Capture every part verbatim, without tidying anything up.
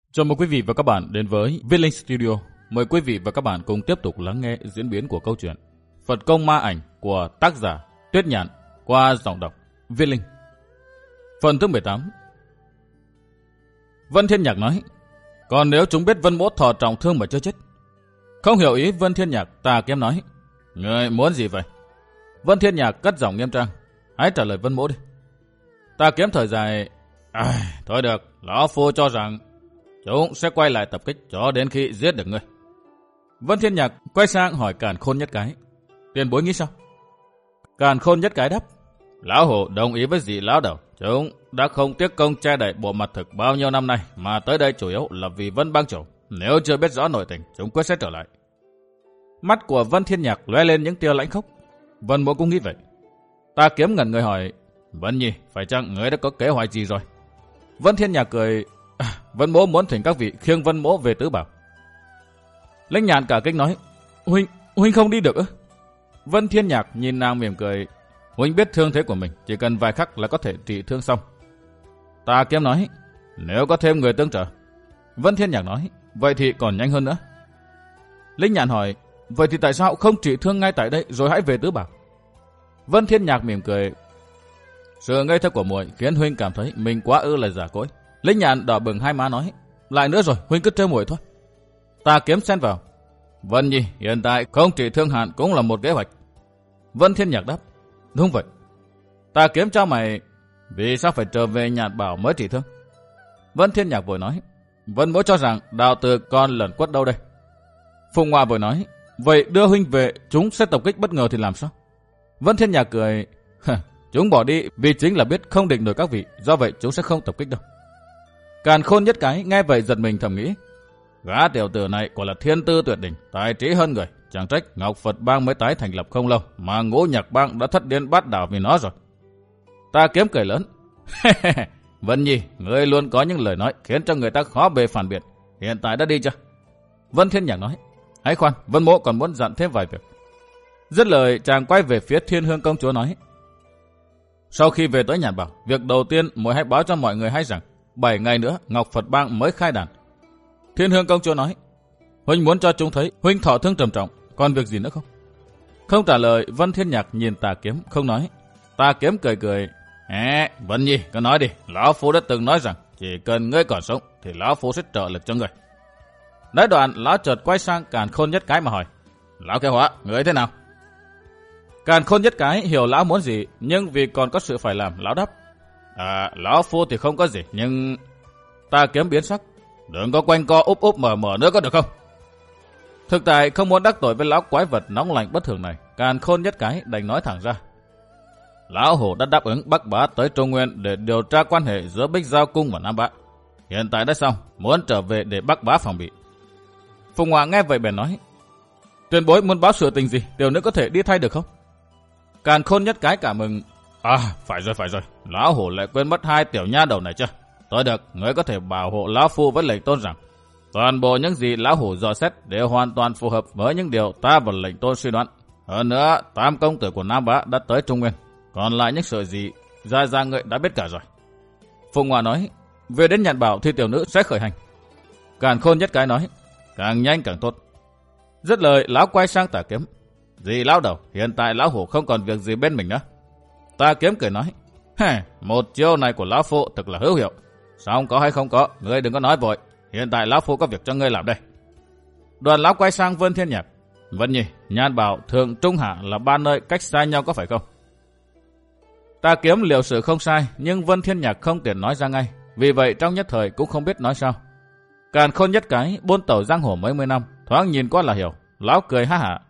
Chào mừng quý vị và các bạn đến với Viết Linh Studio. Mời quý vị và các bạn cùng tiếp tục lắng nghe diễn biến của câu chuyện Phật Công Ma Ảnh của tác giả Tuyết Nhạn qua giọng đọc Viết Linh. Phần thứ mười tám. Vân Thiên Nhạc nói: còn nếu chúng biết Vân Mỗ thọ trọng thương mà chưa chết. Không hiểu ý Vân Thiên Nhạc, Tà Kiếm nói: người muốn gì vậy? Vân Thiên Nhạc cất giọng nghiêm trang: hãy trả lời Vân Mỗ đi. Tà Kiếm thở dài: à, thôi được, lão phu cho rằng chúng sẽ quay lại tập kích cho đến khi giết được ngươi. Vân Thiên Nhạc quay sang hỏi Càn Khôn Nhất Cái: tiền bối nghĩ sao? Càn Khôn Nhất Cái đáp: lão hổ đồng ý với dị lão đầu, chúng đã không tiếc công che đậy bộ mặt thực bao nhiêu năm nay, mà tới đây chủ yếu là vì Vân Bang chủ. Nếu chưa biết rõ nội tình, chúng quyết sẽ trở lại. Mắt của Vân Thiên Nhạc lóe lên những tia lãnh khốc. Vân Mỗ cũng nghĩ vậy. Tà Kiếm ngẩn người hỏi: Vân Nhi, phải chăng ngươi đã có kế hoạch gì rồi? Vân Thiên Nhạc cười: à, Vân Mỗ muốn thỉnh các vị khiêng Vân Mỗ về Tứ Bảo. Lãnh Nhạn cả kinh nói: huynh huynh không đi được ư? Vân Thiên Nhạc nhìn nàng mỉm cười: huynh biết thương thế của mình, chỉ cần vài khắc là có thể trị thương xong. Tà Kiếm nói: nếu có thêm người tương trợ. Vân Thiên Nhạc nói: vậy thì còn nhanh hơn nữa. Lãnh Nhạn hỏi: vậy thì tại sao không trị thương ngay tại đây rồi hãy về Tứ Bảo? Vân Thiên Nhạc mỉm cười: sự ngây thơ của muội khiến huynh cảm thấy mình quá ư là giả cỗi. Lãnh Nhạn đỏ bừng hai má nói: lại nữa rồi, huynh cứ trêu muội thôi. Tà Kiếm xen vào: Vân Nhi, hiện tại không trị thương hạn cũng là một kế hoạch. Vân Thiên Nhạc đáp: đúng vậy. Tà Kiếm trao mày: vì sao phải trở về Nhạn Bảo mới trị thương? Vân Thiên Nhạc vội nói: Vân Mỗ cho rằng đạo tử còn lẩn quất đâu đây. Phùng Hoa vội nói: vậy đưa huynh về, chúng sẽ tập kích bất ngờ thì làm sao? Vân Thiên Nhạc cười: chúng bỏ đi vì chính là biết không địch nổi các vị, do vậy chúng sẽ không tập kích đâu. Càn Khôn Nhất Cái nghe vậy giật mình thầm nghĩ: gã tiểu tử này quả là thiên tư tuyệt đỉnh, tài trí hơn người. Chẳng trách Ngọc Phật Bang mới tái thành lập không lâu mà Ngũ Nhạc Bang đã thất điên bát đảo vì nó rồi. Tà Kiếm cười lớn: Vân Nhi, ngươi luôn có những lời nói khiến cho người ta khó bề phản biện. Hiện tại đã đi chưa? Vân Thiên Nhạc nói: hãy khoan, Vân Mỗ còn muốn dặn thêm vài việc. Dứt lời, chàng quay về phía Thiên Hương Công Chúa nói: sau khi về tới Nhạn Bảo, việc đầu tiên muội hãy báo cho mọi người hay rằng bảy ngày nữa Ngọc Phật Bang mới khai đàn. Thiên Hương Công Chúa nói: huynh muốn cho chúng thấy huynh thọ thương trầm trọng, còn việc gì nữa không? Không trả lời, Vân Thiên Nhạc nhìn Tà Kiếm không nói. Tà Kiếm cười cười: à, Vân Nhi, cứ nói đi. Lão Phu đã từng nói rằng chỉ cần ngươi còn sống thì Lão Phu sẽ trợ lực cho ngươi. Nói đoạn, lão chợt quay sang Càn Khôn Nhất Cái mà hỏi: lão Kế Hóa, ngươi thế nào? Càn Khôn Nhất Cái hiểu lão muốn gì, nhưng vì còn có sự phải làm, lão đáp: à, Lão Phu thì không có gì, nhưng... Tà Kiếm biến sắc: đừng có quanh co úp úp mở mở nữa có được không? Thực tại không muốn đắc tội với lão quái vật nóng lạnh bất thường này, Càn Khôn Nhất Cái đành nói thẳng ra: lão hổ đã đáp ứng Bắc Bá tới Trung Nguyên để điều tra quan hệ giữa Bích Giao Cung và Nam Bá. Hiện tại đã xong, muốn trở về để Bắc Bá phòng bị. Phùng Hòa nghe vậy bèn nói: tiền bối muốn báo sự tình gì, tiểu nữ có thể đi thay được không? Càn Khôn Nhất Cái cảm mừng: à, phải rồi phải rồi, lão hổ lại quên mất hai tiểu nha đầu này chưa? Thôi được, ngươi có thể bảo hộ lão phu với lệnh tôn rằng toàn bộ những gì lão hổ dò xét đều hoàn toàn phù hợp với những điều ta và lệnh tôn suy đoán. Hơn nữa, tam công tử của Nam Bá đã tới Trung Nguyên, còn lại những sự gì ra ra ngươi đã biết cả rồi. Phùng Hòa nói: về đến Nhạn Bảo thì tiểu nữ sẽ khởi hành. Càn Khôn Nhất Cái nói: càng nhanh càng tốt. Dứt lời, lão quay sang Tà Kiếm: dì lão đầu, hiện tại lão hổ không còn việc gì bên mình nữa. Tà Kiếm cười nói: hề, một chiêu này của lão phu thật là hữu hiệu. Xong có hay không có, ngươi đừng có nói vội. Hiện tại lão phu có việc cho ngươi làm đây. Đoàn lão quay sang Vân Thiên Nhạc: Vân Nhi, Nhạn Bảo, Thượng, Trung, Hạ là ba nơi cách xa nhau có phải không? Tà Kiếm liệu sự không sai, nhưng Vân Thiên Nhạc không tiện nói ra ngay, vì vậy trong nhất thời cũng không biết nói sao. Càn Khôn Nhất Cái buôn tẩu giang hồ mấy mươi năm, thoáng nhìn qua là hiểu. Lão cười ha hả: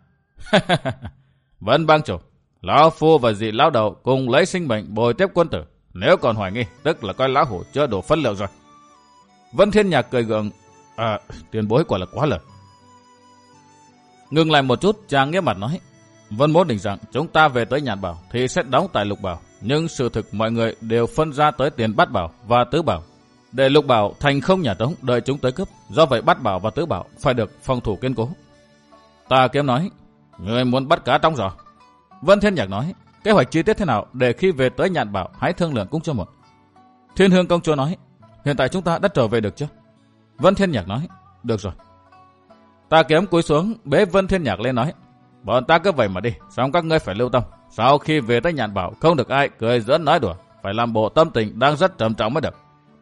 Vân Bang chủ, lão phu và dị lão đầu cùng lấy sinh mệnh bồi tiếp quân tử. Nếu còn hoài nghi, tức là coi lão hổ chưa đủ phân lượng rồi. Vân Thiên Nhạc cười gượng: à, tiền bối quả là quá lời. Ngừng lại một chút, chàng nghiêm mặt nói: Vân Mỗ định rằng chúng ta về tới Nhạn Bảo thì sẽ đóng tại Lục Bảo, nhưng sự thực mọi người đều phân ra tới tiền Bát Bảo và Tứ Bảo, để Lục Bảo thành không nhà trống đợi chúng tới cướp. Do vậy Bát Bảo và Tứ Bảo phải được phòng thủ kiên cố. Tà Kiếm nói: người muốn bắt cá trong giỏ. Vân Thiên Nhạc nói: kế hoạch chi tiết thế nào để khi về tới Nhạn Bảo hãy thương lượng cũng cho một. Thiên Hương Công Chúa nói: hiện tại chúng ta đã trở về được chưa? Vân Thiên Nhạc nói, được rồi. Tà Kiếm cúi xuống bế Vân Thiên Nhạc lên nói, bọn ta cứ vậy mà đi, xong các ngươi phải lưu tâm. Sau khi về tới Nhạn Bảo không được ai cười giỡn nói đùa, phải làm bộ tâm tình đang rất trầm trọng mới được.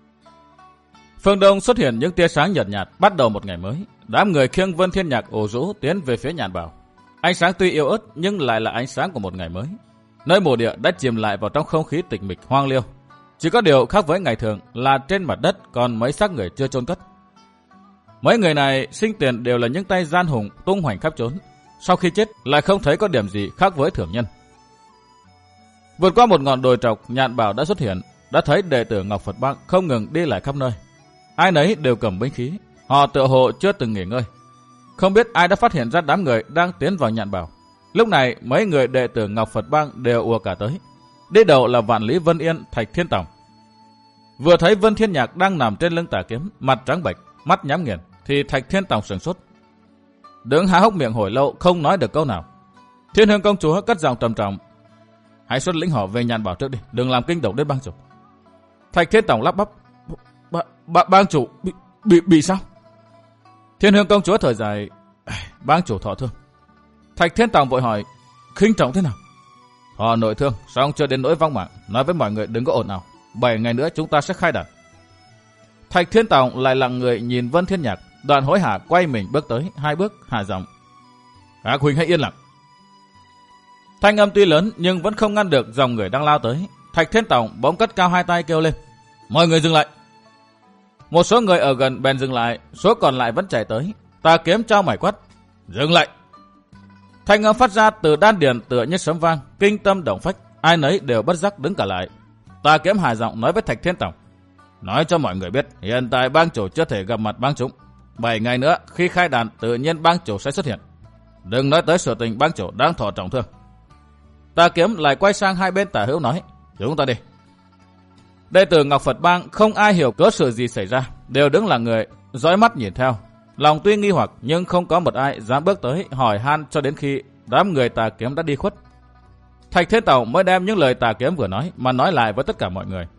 Phương Đông xuất hiện những tia sáng nhợt nhạt, bắt đầu một ngày mới. Đám người khiêng Vân Thiên Nhạc ủ rũ tiến về phía Nhạn Bảo. Ánh sáng tuy yếu ớt nhưng lại là ánh sáng của một ngày mới. Nơi mộ địa đã chìm lại vào trong không khí tịch mịch hoang liêu. Chỉ có điều khác với ngày thường là trên mặt đất còn mấy xác người chưa chôn cất. Mấy người này sinh tiền đều là những tay gian hùng tung hoành khắp trốn. Sau khi chết lại không thấy có điểm gì khác với thường nhân. Vượt qua một ngọn đồi trọc, Nhạn Bảo đã xuất hiện, đã thấy đệ tử Ngọc Phật Bang không ngừng đi lại khắp nơi. Ai nấy đều cầm binh khí, họ tựa hồ chưa từng nghỉ ngơi. Không biết ai đã phát hiện ra đám người đang tiến vào Nhạn Bảo. Lúc này mấy người đệ tử Ngọc Phật Bang đều ùa cả tới. Đi đầu là Vạn Lý Vân Yên, Thạch Thiên Tòng. Vừa thấy Vân Thiên Nhạc đang nằm trên lưng Tà Kiếm, mặt trắng bệch, mắt nhắm nghiền, thì Thạch Thiên Tòng sửng sốt. Đứng há hốc miệng hồi lâu không nói được câu nào. Thiên Hương công chúa cất giọng trầm trọng, hãy xuất lĩnh họ về Nhạn Bảo trước đi, đừng làm kinh động đến bang chủ. Thạch Thiên Tòng lắp bắp, ba, ba, bang chủ bị, bị bị sao? Thiên Hương công chúa thở dài, bang chủ thọ thương. Thạch Thiên Tòng vội hỏi, khinh trọng thế nào? Họ nội thương, song chưa đến nỗi vong mạng, nói với mọi người đừng có ồn ào. Bảy ngày nữa chúng ta sẽ khai đàn. Thạch Thiên Tòng lại lặng người nhìn Vân Thiên Nhạc, đoạn hối hả quay mình bước tới, hai bước hạ giọng, các huynh hãy yên lặng. Thanh âm tuy lớn nhưng vẫn không ngăn được dòng người đang lao tới. Thạch Thiên Tòng bỗng cất cao hai tay kêu lên, mọi người dừng lại. Một số người ở gần bèn dừng lại, số còn lại vẫn chạy tới. Tà Kiếm trao mày quát, dừng lại. Thanh âm phát ra từ đan điền tựa như sấm vang, kinh tâm động phách, ai nấy đều bất giác đứng cả lại. Tà Kiếm hạ giọng nói với Thạch Thiên Tòng, nói cho mọi người biết, hiện tại bang chủ chưa thể gặp mặt bang chúng. Bảy ngày nữa khi khai đàn tự nhiên bang chủ sẽ xuất hiện. Đừng nói tới sự tình bang chủ đang thọ trọng thương. Tà Kiếm lại quay sang hai bên Tả Hữu nói, chúng ta đi. Đệ tử Ngọc Phật Bang không ai hiểu cớ sự gì xảy ra, đều đứng là người, dõi mắt nhìn theo. Lòng tuy nghi hoặc nhưng không có một ai dám bước tới hỏi han cho đến khi đám người Tà Kiếm đã đi khuất. Thạch Thiên Tòng mới đem những lời Tà Kiếm vừa nói mà nói lại với tất cả mọi người.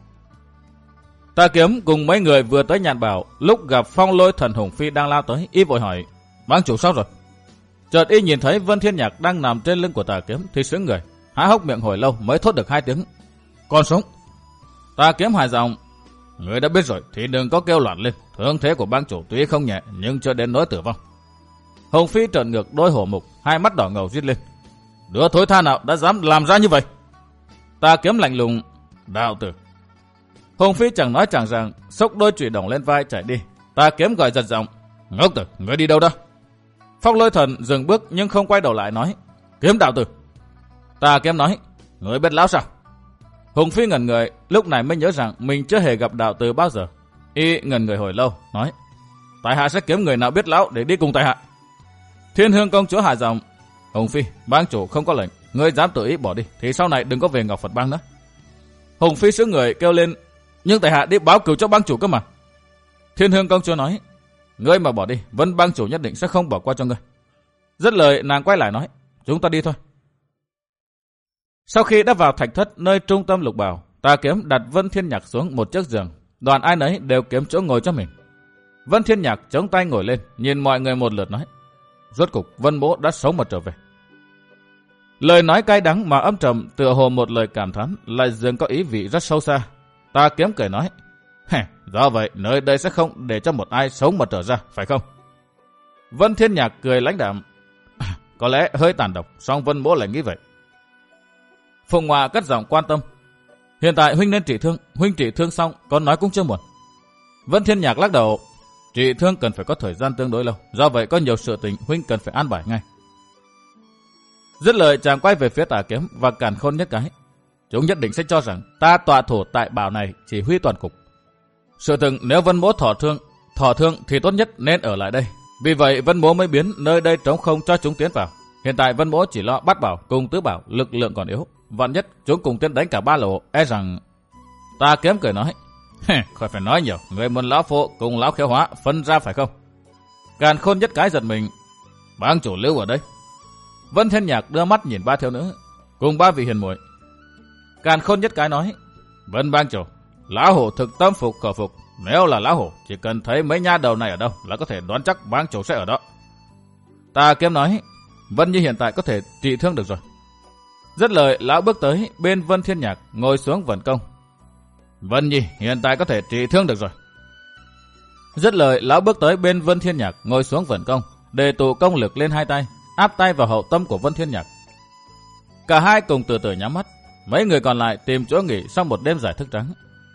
Tà Kiếm cùng mấy người vừa tới Nhạn Bảo, lúc gặp Phong Lôi Thần Hùng Phi đang lao tới, y vội hỏi, bang chủ sao rồi? Chợt y nhìn thấy Vân Thiên Nhạc đang nằm trên lưng của Tà Kiếm thì sững người, há hốc miệng hồi lâu mới thốt được hai tiếng, còn sống. Tà Kiếm hài giọng, người đã biết rồi thì đừng có kêu loạn lên, thương thế của bang chủ tuy không nhẹ nhưng chưa đến nỗi tử vong. Hùng Phi trợn ngược đôi hổ mục, hai mắt đỏ ngầu rít lên, đứa thối tha nào đã dám làm ra như vậy? Tà Kiếm lạnh lùng, đạo tử. Hùng Phi chẳng nói chẳng rằng, xốc đôi chùy đồng lên vai chạy đi. Tà Kiếm gọi giật giọng, ngốc tử, người đi đâu đó? Phong Lôi Thần dừng bước nhưng không quay đầu lại nói, Kiếm đạo tử. Tà Kiếm nói, người biết lão sao? Hùng Phi ngẩn người, lúc này mới nhớ rằng mình chưa hề gặp đạo tử bao giờ. Y ngẩn người hồi lâu, nói, tại hạ sẽ kiếm người nào biết lão để đi cùng tại hạ. Thiên Hương công chúa hạ giọng, Hùng Phi, bang chủ không có lệnh, ngươi dám tự ý bỏ đi thì sau này đừng có về Ngọc Phật Bang nữa. Hùng Phi sững người kêu lên, nhưng tại hạ đi báo cửu cho bang chủ cơ mà. Thiên Hương công chúa nói, ngươi mà bỏ đi, Vân bang chủ nhất định sẽ không bỏ qua cho ngươi. Dứt lời nàng quay lại nói, chúng ta đi thôi. Sau khi đã vào thạch thất nơi trung tâm lục bảo, Tà Kiếm đặt Vân Thiên Nhạc xuống một chiếc giường, đoàn ai nấy đều kiếm chỗ ngồi cho mình. Vân Thiên Nhạc chống tay ngồi lên, nhìn mọi người một lượt nói, rốt cục Vân Mỗ đã sống mà trở về. Lời nói cay đắng mà âm trầm tựa hồ một lời cảm thán, lại dường có ý vị rất sâu xa. Tà Kiếm cười nói, do vậy nơi đây sẽ không để cho một ai sống mà trở ra, phải không? Vân Thiên Nhạc cười lãnh đạm, có lẽ hơi tàn độc, song Vân Mỗ lại nghĩ vậy. Phùng Hòa cất giọng quan tâm, hiện tại huynh nên trị thương, huynh trị thương xong con nói cũng chưa muộn. Vân Thiên Nhạc lắc đầu, trị thương cần phải có thời gian tương đối lâu, do vậy có nhiều sự tình huynh cần phải an bài ngay. Dứt lời chàng quay về phía Tà Kiếm và Càn Khôn Nhất Cái, chúng nhất định sẽ cho rằng ta tọa thủ tại bảo này chỉ huy toàn cục. Sự thực nếu Vân Mỗ thọ thương, thọ thương thì tốt nhất nên ở lại đây. Vì vậy Vân Mỗ mới biến nơi đây trống không cho chúng tiến vào. Hiện tại Vân Mỗ chỉ lo bắt bảo cùng tứ bảo, lực lượng còn yếu. Vạn nhất chúng cùng tiến đánh cả ba lộ, e rằng... Tà Kiếm cười nói, khỏi phải nói nhiều, người muốn lão phụ cùng lão khéo hóa phân ra phải không? Càn Khôn Nhất Cái giật mình, bang chủ lưu ở đây. Vân Thiên Nhạc đưa mắt nhìn ba thiếu nữ cùng ba vị hiền muội. Càn Khôn Nhất Cái nói, Vân bang chủ, lão hổ thực tâm phục khẩu phục, Nếu là lão hổ, chỉ cần thấy mấy nha đầu này ở đâu là có thể đoán chắc bang chủ sẽ ở đó. Ta Kiếm nói, Vân Nhi hiện tại có thể trị thương được rồi. Dứt lời, lão bước tới bên Vân Thiên Nhạc ngồi xuống vận công. Vân Nhi hiện tại có thể trị thương được rồi. Dứt lời, lão bước tới bên Vân Thiên Nhạc ngồi xuống vận công, để tụ công lực lên hai tay, áp tay vào hậu tâm của Vân Thiên Nhạc. Cả hai cùng từ từ nhắm mắt, mấy người còn lại tìm chỗ nghỉ sau một đêm dài thức trắng.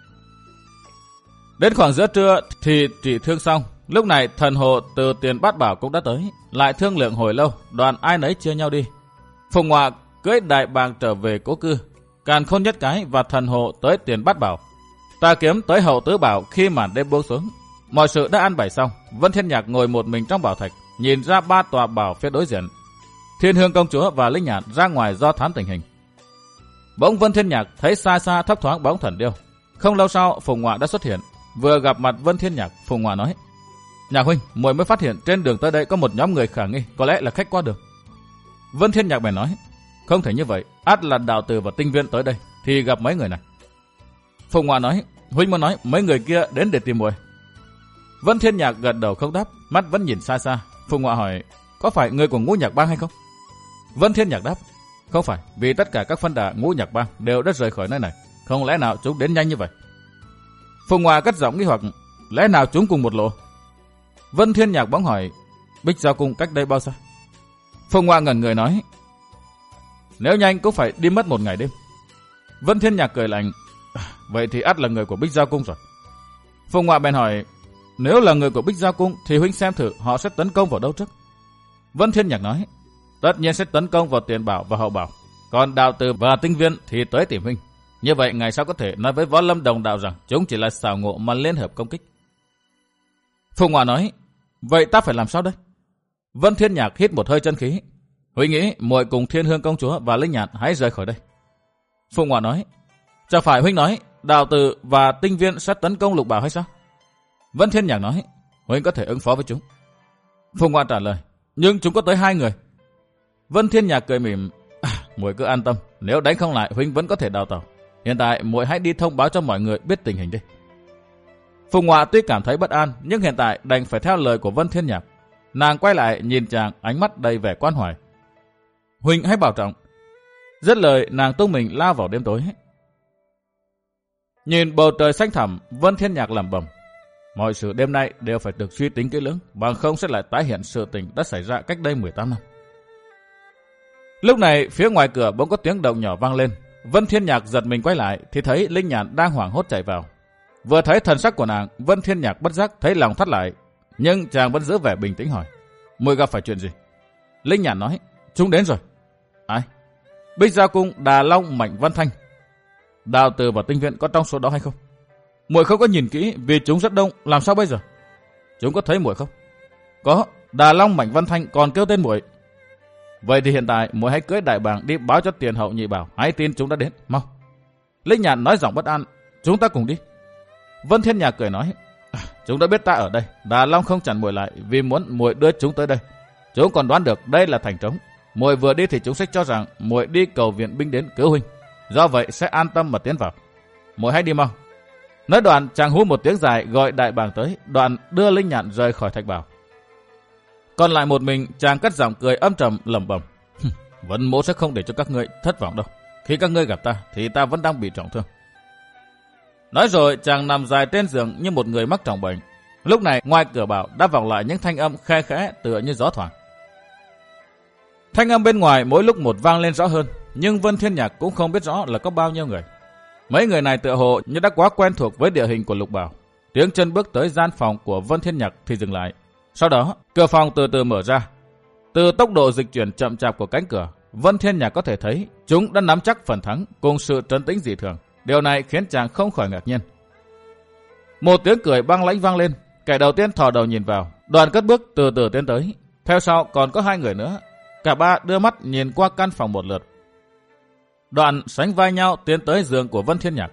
Đến khoảng giữa trưa thì trị thương xong. Lúc này thần hộ từ Tiền Bát Bảo cũng đã tới, lại thương lượng hồi lâu, đoàn ai nấy chia nhau đi. Phùng Ngoạ cưỡi đại bàng trở về cố cư, Càn Khôn Nhất Cái và thần hộ tới Tiền Bát Bảo, Ta Kiếm tới Hậu Tứ Bảo. Khi màn đêm buông xuống, mọi sự đã an bài xong, Vân Thiên Nhạc ngồi một mình trong bảo thạch, nhìn ra ba tòa bảo phía đối diện. Thiên Hương Công Chúa và Linh Nhạn ra ngoài do thám tình hình. Bỗng Vân Thiên Nhạc thấy xa xa thấp thoáng bóng thần điêu. Không lâu sau, Phùng Ngoạ đã xuất hiện. Vừa gặp mặt Vân Thiên Nhạc, Phùng Ngoạ nói: Nhạc huynh, muội mới phát hiện trên đường tới đây có một nhóm người khả nghi, có lẽ là khách qua đường. Vân Thiên Nhạc bèn nói: Không thể như vậy, ắt là đạo tử và tinh viên tới đây thì gặp mấy người này. Phùng Ngoạ nói: Huynh muốn nói mấy người kia đến để tìm muội. Vân Thiên Nhạc gật đầu không đáp, mắt vẫn nhìn xa xa. Phùng Ngoạ hỏi: Có phải người của Ngũ Nhạc Bang hay không? Vân Thiên Nhạc đáp: Không phải, vì tất cả các phân đà Ngũ Nhạc Bang đều đã rời khỏi nơi này, không lẽ nào chúng đến nhanh như vậy? Phùng Ngoạ cất giọng nghi hoặc: Lẽ nào chúng cùng một lộ? Vân Thiên Nhạc bỗng hỏi: Bích Giao Cung cách đây bao xa? Phùng Ngoạ ngẩn người nói: Nếu nhanh cũng phải đi mất một ngày đêm. Vân Thiên Nhạc cười lạnh: Vậy thì ắt là người của Bích Giao Cung rồi. Phùng Ngoạ bèn hỏi: Nếu là người của Bích Giao Cung thì huynh xem thử họ sẽ tấn công vào đâu trước? Vân Thiên Nhạc nói: Tất nhiên sẽ tấn công vào Tiền Bảo và Hậu Bảo, còn đạo tử và tinh viên thì tới tìm huynh. Như vậy ngày sau có thể nói với Võ Lâm đồng đạo rằng chúng chỉ là xảo ngộ mà liên hợp công kích. Phùng Ngoạ nói: Vậy ta phải làm sao đây? Vân Thiên Nhạc hít một hơi chân khí: Huynh nghĩ muội cùng Thiên Hương Công Chúa và Linh Nhạn hãy rời khỏi đây. Phùng Ngoạ nói: Chẳng phải huynh nói đạo tử và tinh viên sẽ tấn công Lục Bảo hay sao? Vân Thiên Nhạc nói: Huynh có thể ứng phó với chúng. Phùng Ngoạ trả lời: Nhưng chúng có tới hai người. Vân Thiên Nhạc cười mỉm: à, muội cứ an tâm, nếu đánh không lại huynh vẫn có thể đào tẩu. Hiện tại muội hãy đi thông báo cho mọi người biết tình hình đi. Phùng Ngoạ tuy cảm thấy bất an, nhưng hiện tại đành phải theo lời của Vân Thiên Nhạc. Nàng quay lại nhìn chàng, ánh mắt đầy vẻ quan hoài. Huynh hãy bảo trọng. Dứt lời, nàng tung mình lao vào đêm tối. Nhìn bầu trời xanh thẳm, Vân Thiên Nhạc lẩm bẩm: Mọi sự đêm nay đều phải được suy tính kỹ lưỡng, bằng không sẽ lại tái hiện sự tình đã xảy ra cách đây mười tám năm. Lúc này, phía ngoài cửa bỗng có tiếng động nhỏ vang lên. Vân Thiên Nhạc giật mình quay lại thì thấy Linh Nhạn đang hoảng hốt chạy vào. Vừa thấy thần sắc của nàng, Vân Thiên Nhạc bất giác thấy lòng thắt lại, nhưng chàng vẫn giữ vẻ bình tĩnh hỏi: Muội gặp phải chuyện gì? Linh Nhạn nói: Chúng đến rồi. Ai? Bích Giao Cung, Đà Long, Mạnh Văn Thanh. Đạo tử và tinh viện có trong số đó hay không? Muội không có nhìn kỹ vì chúng rất đông, làm sao bây giờ? Chúng có thấy muội không? Có, Đà Long, Mạnh Văn Thanh còn kêu tên muội. Vậy thì hiện tại muội hãy cưỡi đại bàng đi báo cho Tiền Hậu Nhị Bảo, hãy tin chúng đã đến, mau. Linh Nhạn nói giọng bất an: Chúng ta cùng đi. Vân Thiên Nhạc cười nói: à, Chúng đã biết ta ở đây, Đà Long không chặn muội lại vì muốn muội đưa chúng tới đây. Chúng còn đoán được đây là thành trống. Muội vừa đi thì chúng sẽ cho rằng muội đi cầu viện binh đến cứu huynh, do vậy sẽ an tâm mà tiến vào. Muội hãy đi mau. Nói đoạn, chàng hú một tiếng dài gọi đại bàng tới, đoạn đưa Linh Nhạn rời khỏi thạch bảo. Còn lại một mình, chàng cất giọng cười âm trầm lẩm bẩm: Vân mỗ sẽ không để cho các ngươi thất vọng đâu. Khi các ngươi gặp ta thì ta vẫn đang bị trọng thương. Nói rồi, chàng nằm dài trên giường như một người mắc trọng bệnh. Lúc này, ngoài cửa bảo đã vọng lại những thanh âm khe khẽ tựa như gió thoảng. Thanh âm bên ngoài mỗi lúc một vang lên rõ hơn, nhưng Vân Thiên Nhạc cũng không biết rõ là có bao nhiêu người. Mấy người này tựa hồ như đã quá quen thuộc với địa hình của Lục Bảo. Tiếng chân bước tới gian phòng của Vân Thiên Nhạc thì dừng lại. Sau đó, cửa phòng từ từ mở ra. Từ tốc độ dịch chuyển chậm chạp của cánh cửa, Vân Thiên Nhạc có thể thấy chúng đã nắm chắc phần thắng cùng sự trấn tĩnh dị thường. Điều này khiến chàng không khỏi ngạc nhiên. Một tiếng cười băng lãnh vang lên. Kẻ đầu tiên thò đầu nhìn vào, đoàn cất bước từ từ tiến tới. Theo sau còn có hai người nữa. Cả ba đưa mắt nhìn qua căn phòng một lượt. Đoạn sánh vai nhau tiến tới giường của Vân Thiên Nhạc.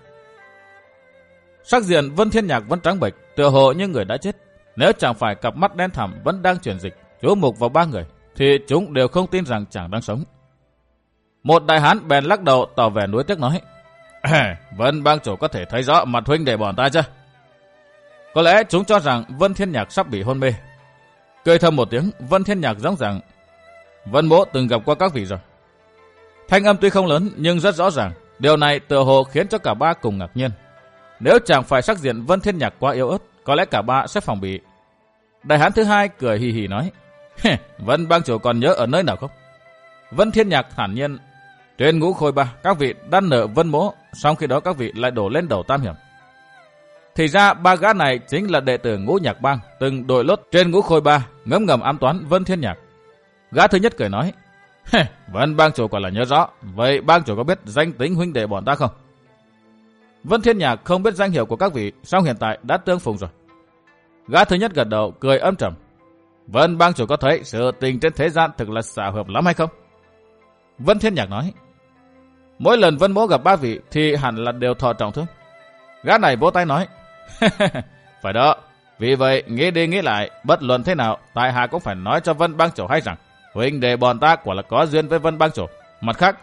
Sắc diện Vân Thiên Nhạc vẫn trắng bệch, tựa hồ như người đã chết. Nếu chẳng phải cặp mắt đen thẳm vẫn đang chuyển dịch chú mục vào ba người, thì chúng đều không tin rằng chàng đang sống. Một đại hán bèn lắc đầu tỏ vẻ nuối tiếc nói: Vân bang chủ có thể thấy rõ mặt huynh để bọn ta chưa? Có lẽ chúng cho rằng Vân Thiên Nhạc sắp bị hôn mê. Cười thầm một tiếng, Vân Thiên Nhạc giống rằng Vân Mỗ từng gặp qua các vị rồi. Thanh âm tuy không lớn nhưng rất rõ ràng. Điều này tựa hồ khiến cho cả ba cùng ngạc nhiên. Nếu chẳng phải sắc diện Vân Thiên Nhạc quá yếu ớt, có lẽ cả ba sẽ phòng bị. Đại hán thứ hai cười hì hì nói, Vân bang chủ còn nhớ ở nơi nào không? Vân Thiên Nhạc thản nhiên, trên Ngũ Khôi Ba các vị đan nợ Vân Mỗ, sau khi đó các vị lại đổ lên đầu Tam Hiểm. Thì ra ba gã này chính là đệ tử Ngũ Nhạc Bang từng đội lốt trên Ngũ Khôi Ba, ngấm ngầm ám toán Vân Thiên Nhạc. Gã thứ nhất cười nói, Vân bang chủ quả là nhớ rõ, vậy bang chủ có biết danh tính huynh đệ bọn ta không? Vân Thiên Nhạc không biết danh hiệu của các vị, song hiện tại đã tương phùng rồi. Gã thứ nhất gật đầu cười âm trầm, Vân bang chủ có thấy sự tình trên thế gian thực là xảo hợp lắm hay không? Vân Thiên Nhạc nói, mỗi lần Vân Mỗ gặp ba vị thì hẳn là đều thọ trọng thương. Gã này vỗ tay nói, phải đó, vì vậy nghĩ đi nghĩ lại, bất luận thế nào, tại hạ cũng phải nói cho Vân bang chủ hay rằng huynh đệ bọn ta quả là có duyên với Vân bang chủ. Mặt khác,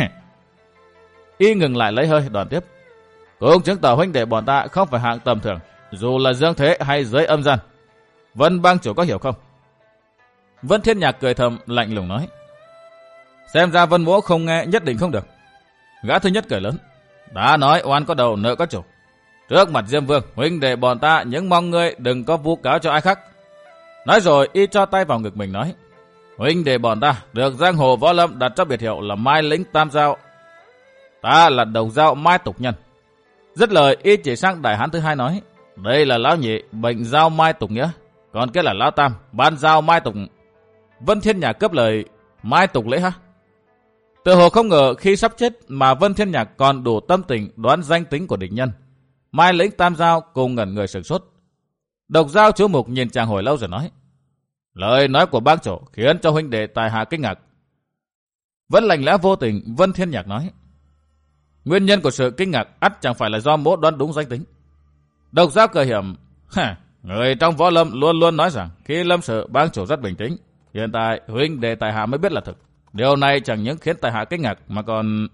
y ngừng lại lấy hơi đoàn tiếp, cũng chứng tỏ huynh đệ bọn ta không phải hạng tầm thường, dù là dương thế hay giới âm gian. Vân bang chủ có hiểu không? Vân Thiên Nhạc cười thầm lạnh lùng nói, xem ra Vân Mỗ không nghe nhất định không được. Gã thứ nhất cười lớn, đã nói oan có đầu nợ có chủ. Trước mặt Diêm Vương, huynh đệ bọn ta những mong ngươi đừng có vu cáo cho ai khác. Nói rồi y cho tay vào ngực mình nói, huynh đệ bọn ta được giang hồ võ lâm đặt cho biệt hiệu là Mai Lĩnh Tam Giao. Ta là Đồng Giao Mai Tục Nhân. Dứt lời y chỉ sang đại hán thứ hai nói, đây là lão nhị Bệnh Giao Mai Tục Nghĩa, còn cái là lão tam Ban Giao Mai Tục. Vân Thiên Nhạc cấp lời, Mai Tục lễ ha? Tự hồ không ngờ khi sắp chết mà Vân Thiên Nhạc còn đủ tâm tình đoán danh tính của địch nhân. Mai Lĩnh Tam Giao cùng ngẩn người sửng sốt. Độc Giao chú mục nhìn chàng hồi lâu rồi nói, lời nói của bang chủ khiến cho huynh đệ tài hạ kinh ngạc. Vẫn lạnh lẽ vô tình, Vân Thiên Nhạc nói, nguyên nhân của sự kinh ngạc ắt chẳng phải là do mỗ đoán đúng danh tính. Độc Giao cười hiểm, người trong võ lâm luôn luôn nói rằng khi lâm sự bang chủ rất bình tĩnh. Hiện tại huynh đệ tài hạ mới biết là thực. Điều này chẳng những khiến tài hạ kinh ngạc mà còn...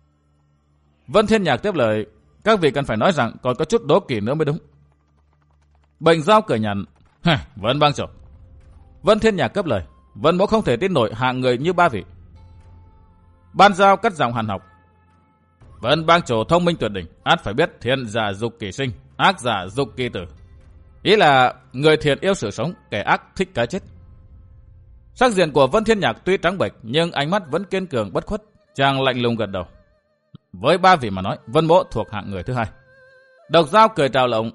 Vân Thiên Nhạc tiếp lời, các vị cần phải nói rằng còn có chút đố kỵ nữa mới đúng. Bệnh Giao cười nhằn, Vân bang chủ. Vân Thiên Nhạc cấp lời, Vân Mỗ không thể tin nổi hạng người như ba vị. Ban Giao cất giọng hàn học, Vân bang chủ thông minh tuyệt đỉnh, ắt phải biết thiện giả dục kỳ sinh, ác giả dục kỳ tử. Ý là người thiện yêu sự sống, kẻ ác thích cái chết. Sắc diện của Vân Thiên Nhạc tuy trắng bệch nhưng ánh mắt vẫn kiên cường bất khuất, chàng lạnh lùng gật đầu. Với ba vị mà nói, Vân Mỗ thuộc hạng người thứ hai. Độc Giao cười trào lộng,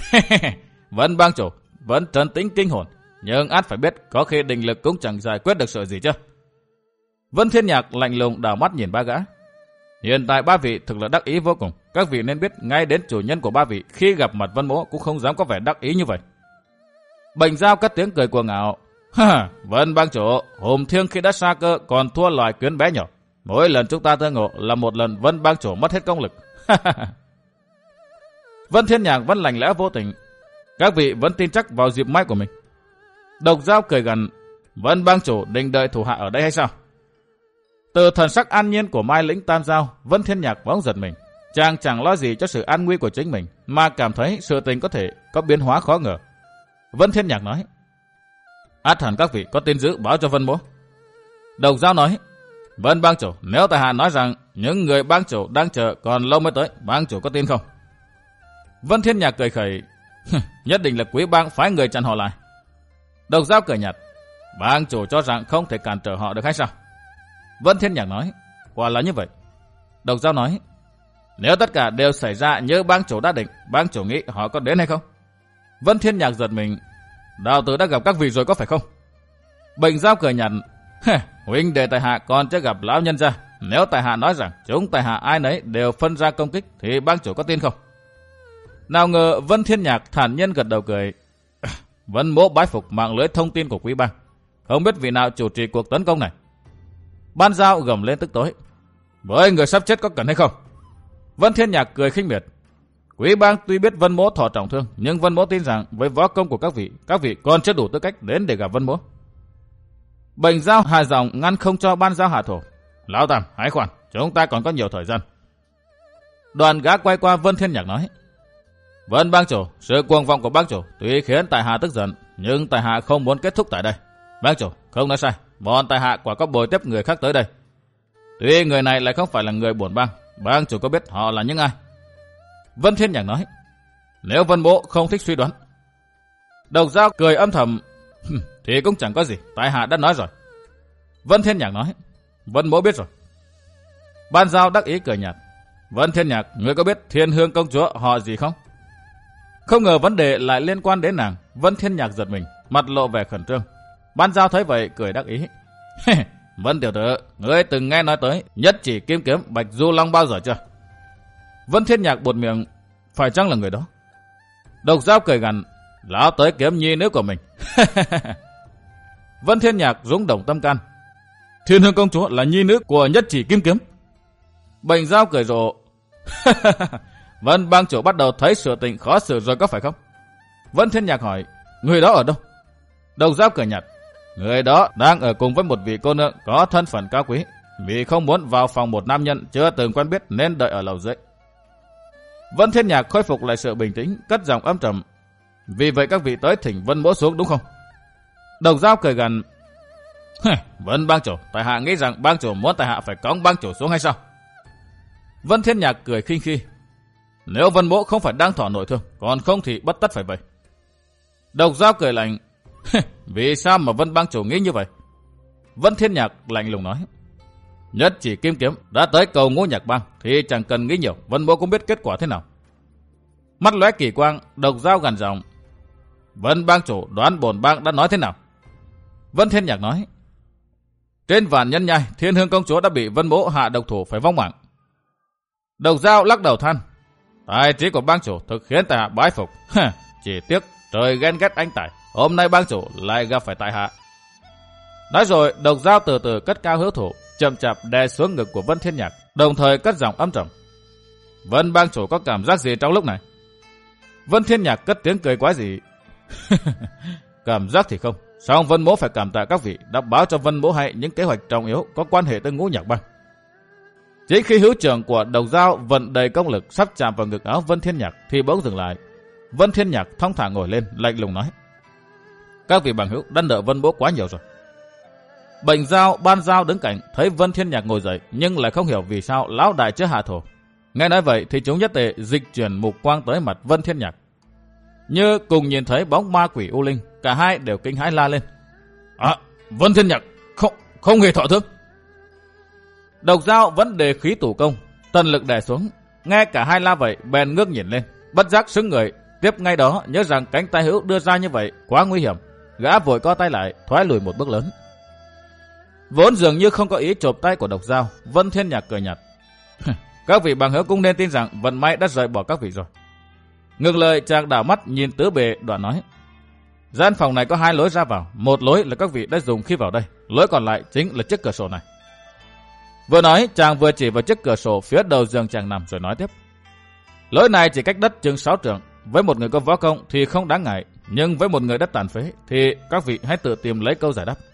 Vân bang chủ vẫn trấn tĩnh kinh hồn, nhưng ắt phải biết có khi định lực cũng chẳng giải quyết được sự gì chứ. Vân Thiên Nhạc lạnh lùng đảo mắt nhìn ba gã. Hiện tại ba vị thực là đắc ý vô cùng, các vị nên biết ngay đến chủ nhân của ba vị khi gặp mặt Vân Mỗ cũng không dám có vẻ đắc ý như vậy. Bệnh Giao cất tiếng cười cuồng ngạo, Vân bang chủ, Hùng Thiêng khi đã xa cơ còn thua loài quyến bé nhỏ. Mỗi lần chúng ta tương ngộ là một lần Vân bang chủ mất hết công lực. Vân Thiên Nhạc vẫn lạnh lẽ vô tình, các vị vẫn tin chắc vào dịp may của mình. Độc Giao cười gần, Vân bang chủ định đợi thủ hạ ở đây hay sao? Từ thần sắc an nhiên của Mai Lĩnh Tam Giao, Vân Thiên Nhạc bỗng giật mình. Chàng chẳng lo gì cho sự an nguy của chính mình, mà cảm thấy sự tình có thể có biến hóa khó ngờ. Vân Thiên Nhạc nói, ắt hẳn các vị có tin dữ báo cho Vân Mỗ. Độc Giao nói, Vân bang chủ, nếu tại hạ nói rằng những người bang chủ đang chờ còn lâu mới tới, bang chủ có tin không? Vân Thiên Nhạc cười khẩy, nhất định là quý bang phái người chặn họ lại. Độc Giao cười nhạt, bang chủ cho rằng không thể cản trở họ được hay sao? Vân Thiên Nhạc nói, quả là như vậy. Độc Giao nói, nếu tất cả đều xảy ra như bang chủ đã định, bang chủ nghĩ họ có đến hay không? Vân Thiên Nhạc giật mình, đạo tử đã gặp các vị rồi có phải không? Bệnh Giao cười nhạt, huynh đệ tại hạ còn chưa gặp lão nhân gia, nếu tại hạ nói rằng chúng tại hạ ai nấy đều phân ra công kích thì bang chủ có tin không? Nào ngờ Vân Thiên Nhạc thản nhiên gật đầu cười, Vân Mỗ bái phục mạng lưới thông tin của quý bang, không biết vị nào chủ trì cuộc tấn công này. Ban Giao gầm lên tức tối, với người sắp chết có cần hay không? Vân Thiên Nhạc cười khinh miệt, quý bang tuy biết Vân Mỗ thọ trọng thương, nhưng Vân Mỗ tin rằng với võ công của các vị, các vị còn chưa đủ tư cách đến để gặp Vân Mỗ. Bệnh Giao hạ giọng ngăn không cho Ban Giao hạ thổ, lão Tam hãy khoan, chúng ta còn có nhiều thời gian. Đoàn gã quay qua Vân Thiên Nhạc nói, Vân bang chủ, sự cuồng vọng của bang chủ tuy khiến tại hạ tức giận, nhưng tại hạ không muốn kết thúc tại đây. Bang chủ, không nói sai, bọn tại hạ quả có bồi tiếp người khác tới đây. Tuy người này lại không phải là người bổn bang, bang chủ có biết họ là những ai? Vân Thiên Nhạc nói. Nếu Vân Mỗ không thích suy đoán. Độc Dao cười âm thầm. Thì cũng chẳng có gì, tại hạ đã nói rồi. Vân Thiên Nhạc nói. Vân Mỗ biết rồi. Ban Dao đắc ý cười nhạt. Vân Thiên Nhạc, ngươi có biết Thiên Hương công chúa họ gì không? Không ngờ vấn đề lại liên quan đến nàng. Vân Thiên Nhạc giật mình, mặt lộ vẻ khẩn trương. Ban Dao thấy vậy cười đắc ý. Vân tiểu tử, ngươi từng nghe nói tới nhất chỉ kim kiếm Bạch Du Long bao giờ chưa? Vân Thiên Nhạc buột miệng. Phải chăng là người đó? Độc Dao cười gằn. Lão tới kiếm nhi nữ của mình. Vân Thiên Nhạc rung động tâm can. Thiên Hương công chúa là nhi nữ của nhất chỉ kim kiếm. Bệnh Dao cười rộ. Vân bang chủ bắt đầu thấy sự tình khó xử rồi có phải không? Vân Thiên Nhạc hỏi. Người đó ở đâu? Độc Dao cười nhạt. Người đó đang ở cùng với một vị cô nương có thân phận cao quý. Vì không muốn vào phòng một nam nhân chưa từng quen biết nên đợi ở lầu dưới. Vân Thiên Nhạc khôi phục lại sự bình tĩnh, cất giọng âm trầm. Vì vậy các vị tới thỉnh Vân Mỗ xuống đúng không? Độc Dao cười gằn. Vân bang chủ, tại hạ nghĩ rằng bang chủ muốn tại hạ phải cõng bang chủ xuống hay sao? Vân Thiên Nhạc cười khinh khi. Nếu Vân Mỗ không phải đang thọ nội thương, còn không thì bất tất phải vậy. Độc Dao cười lạnh. Vì sao mà Vân bang chủ nghĩ như vậy? Vân Thiên Nhạc lạnh lùng nói. Nhất chỉ kim kiếm đã tới cầu Ngũ Nhạc bang thì chẳng cần nghĩ nhiều, Vân Mỗ cũng biết kết quả thế nào. Mắt lóe kỳ quang, Độc Dao gằn giọng. Vân bang chủ đoán bổn bang đã nói thế nào? Vân Thiên Nhạc nói. Trên vạn nhân nhai, Thiên Hương công chúa đã bị Vân Mỗ hạ độc thủ phải vong mạng. Độc Dao lắc đầu than. Tài trí của bang chủ thực khiến tại hạ bái phục. Chỉ tiếc trời ghen ghét anh tài, hôm nay bang chủ lại gặp phải tại hạ. Nói rồi, Độc Dao từ từ cất cao hữu thủ, chậm chạp đè xuống ngực của Vân Thiên Nhạc, đồng thời cất giọng âm trầm. Vân bang chủ có cảm giác gì trong lúc này? Vân Thiên Nhạc cất tiếng cười quái dị. Cảm giác thì không, song Vân Mỗ phải cảm tạ các vị đã báo cho Vân Mỗ hay những kế hoạch trọng yếu có quan hệ tới Ngũ Nhạc bang. Chỉ khi hữu trưởng của Độc Dao vận đầy công lực sắp chạm vào ngực áo Vân Thiên Nhạc thì bỗng dừng lại. Vân Thiên Nhạc thong thả ngồi lên, lạnh lùng nói. Các vị bằng hữu đã nợ Vân Mỗ quá nhiều rồi. Bệnh Dao, Ban Dao đứng cạnh thấy Vân Thiên Nhạc ngồi dậy nhưng lại không hiểu vì sao lão đại chưa hạ thổ. Nghe nói vậy thì chúng nhất tề dịch chuyển mục quang tới mặt Vân Thiên Nhạc. Như cùng nhìn thấy bóng ma quỷ u linh, cả hai đều kinh hãi la lên. À, Vân Thiên Nhạc không không hề thọ thương. Độc Dao vẫn đề khí tủ công, tần lực đè xuống. Nghe cả hai la vậy, bèn ngước nhìn lên, bất giác sững người. Tiếp ngay đó nhớ rằng cánh tay hữu đưa ra như vậy quá nguy hiểm, gã vội co tay lại, thoái lùi một bước lớn. Vốn dường như không có ý chộp tay của Độc Dao, Vân Thiên Nhạc cười nhạt. Các vị bằng hữu cũng nên tin rằng vận may đã rời bỏ các vị rồi. Ngừng lời, chàng đảo mắt nhìn tứ bề, đoạn nói. Gian phòng này có hai lối ra vào, một lối là các vị đã dùng khi vào đây, lối còn lại chính là chiếc cửa sổ này. Vừa nói, chàng vừa chỉ vào chiếc cửa sổ phía đầu giường chàng nằm rồi nói tiếp. Lối này chỉ cách đất chừng sáu trượng, với một người có võ công thì không đáng ngại, nhưng với một người đất tàn phế thì các vị hãy tự tìm lấy câu giải đáp.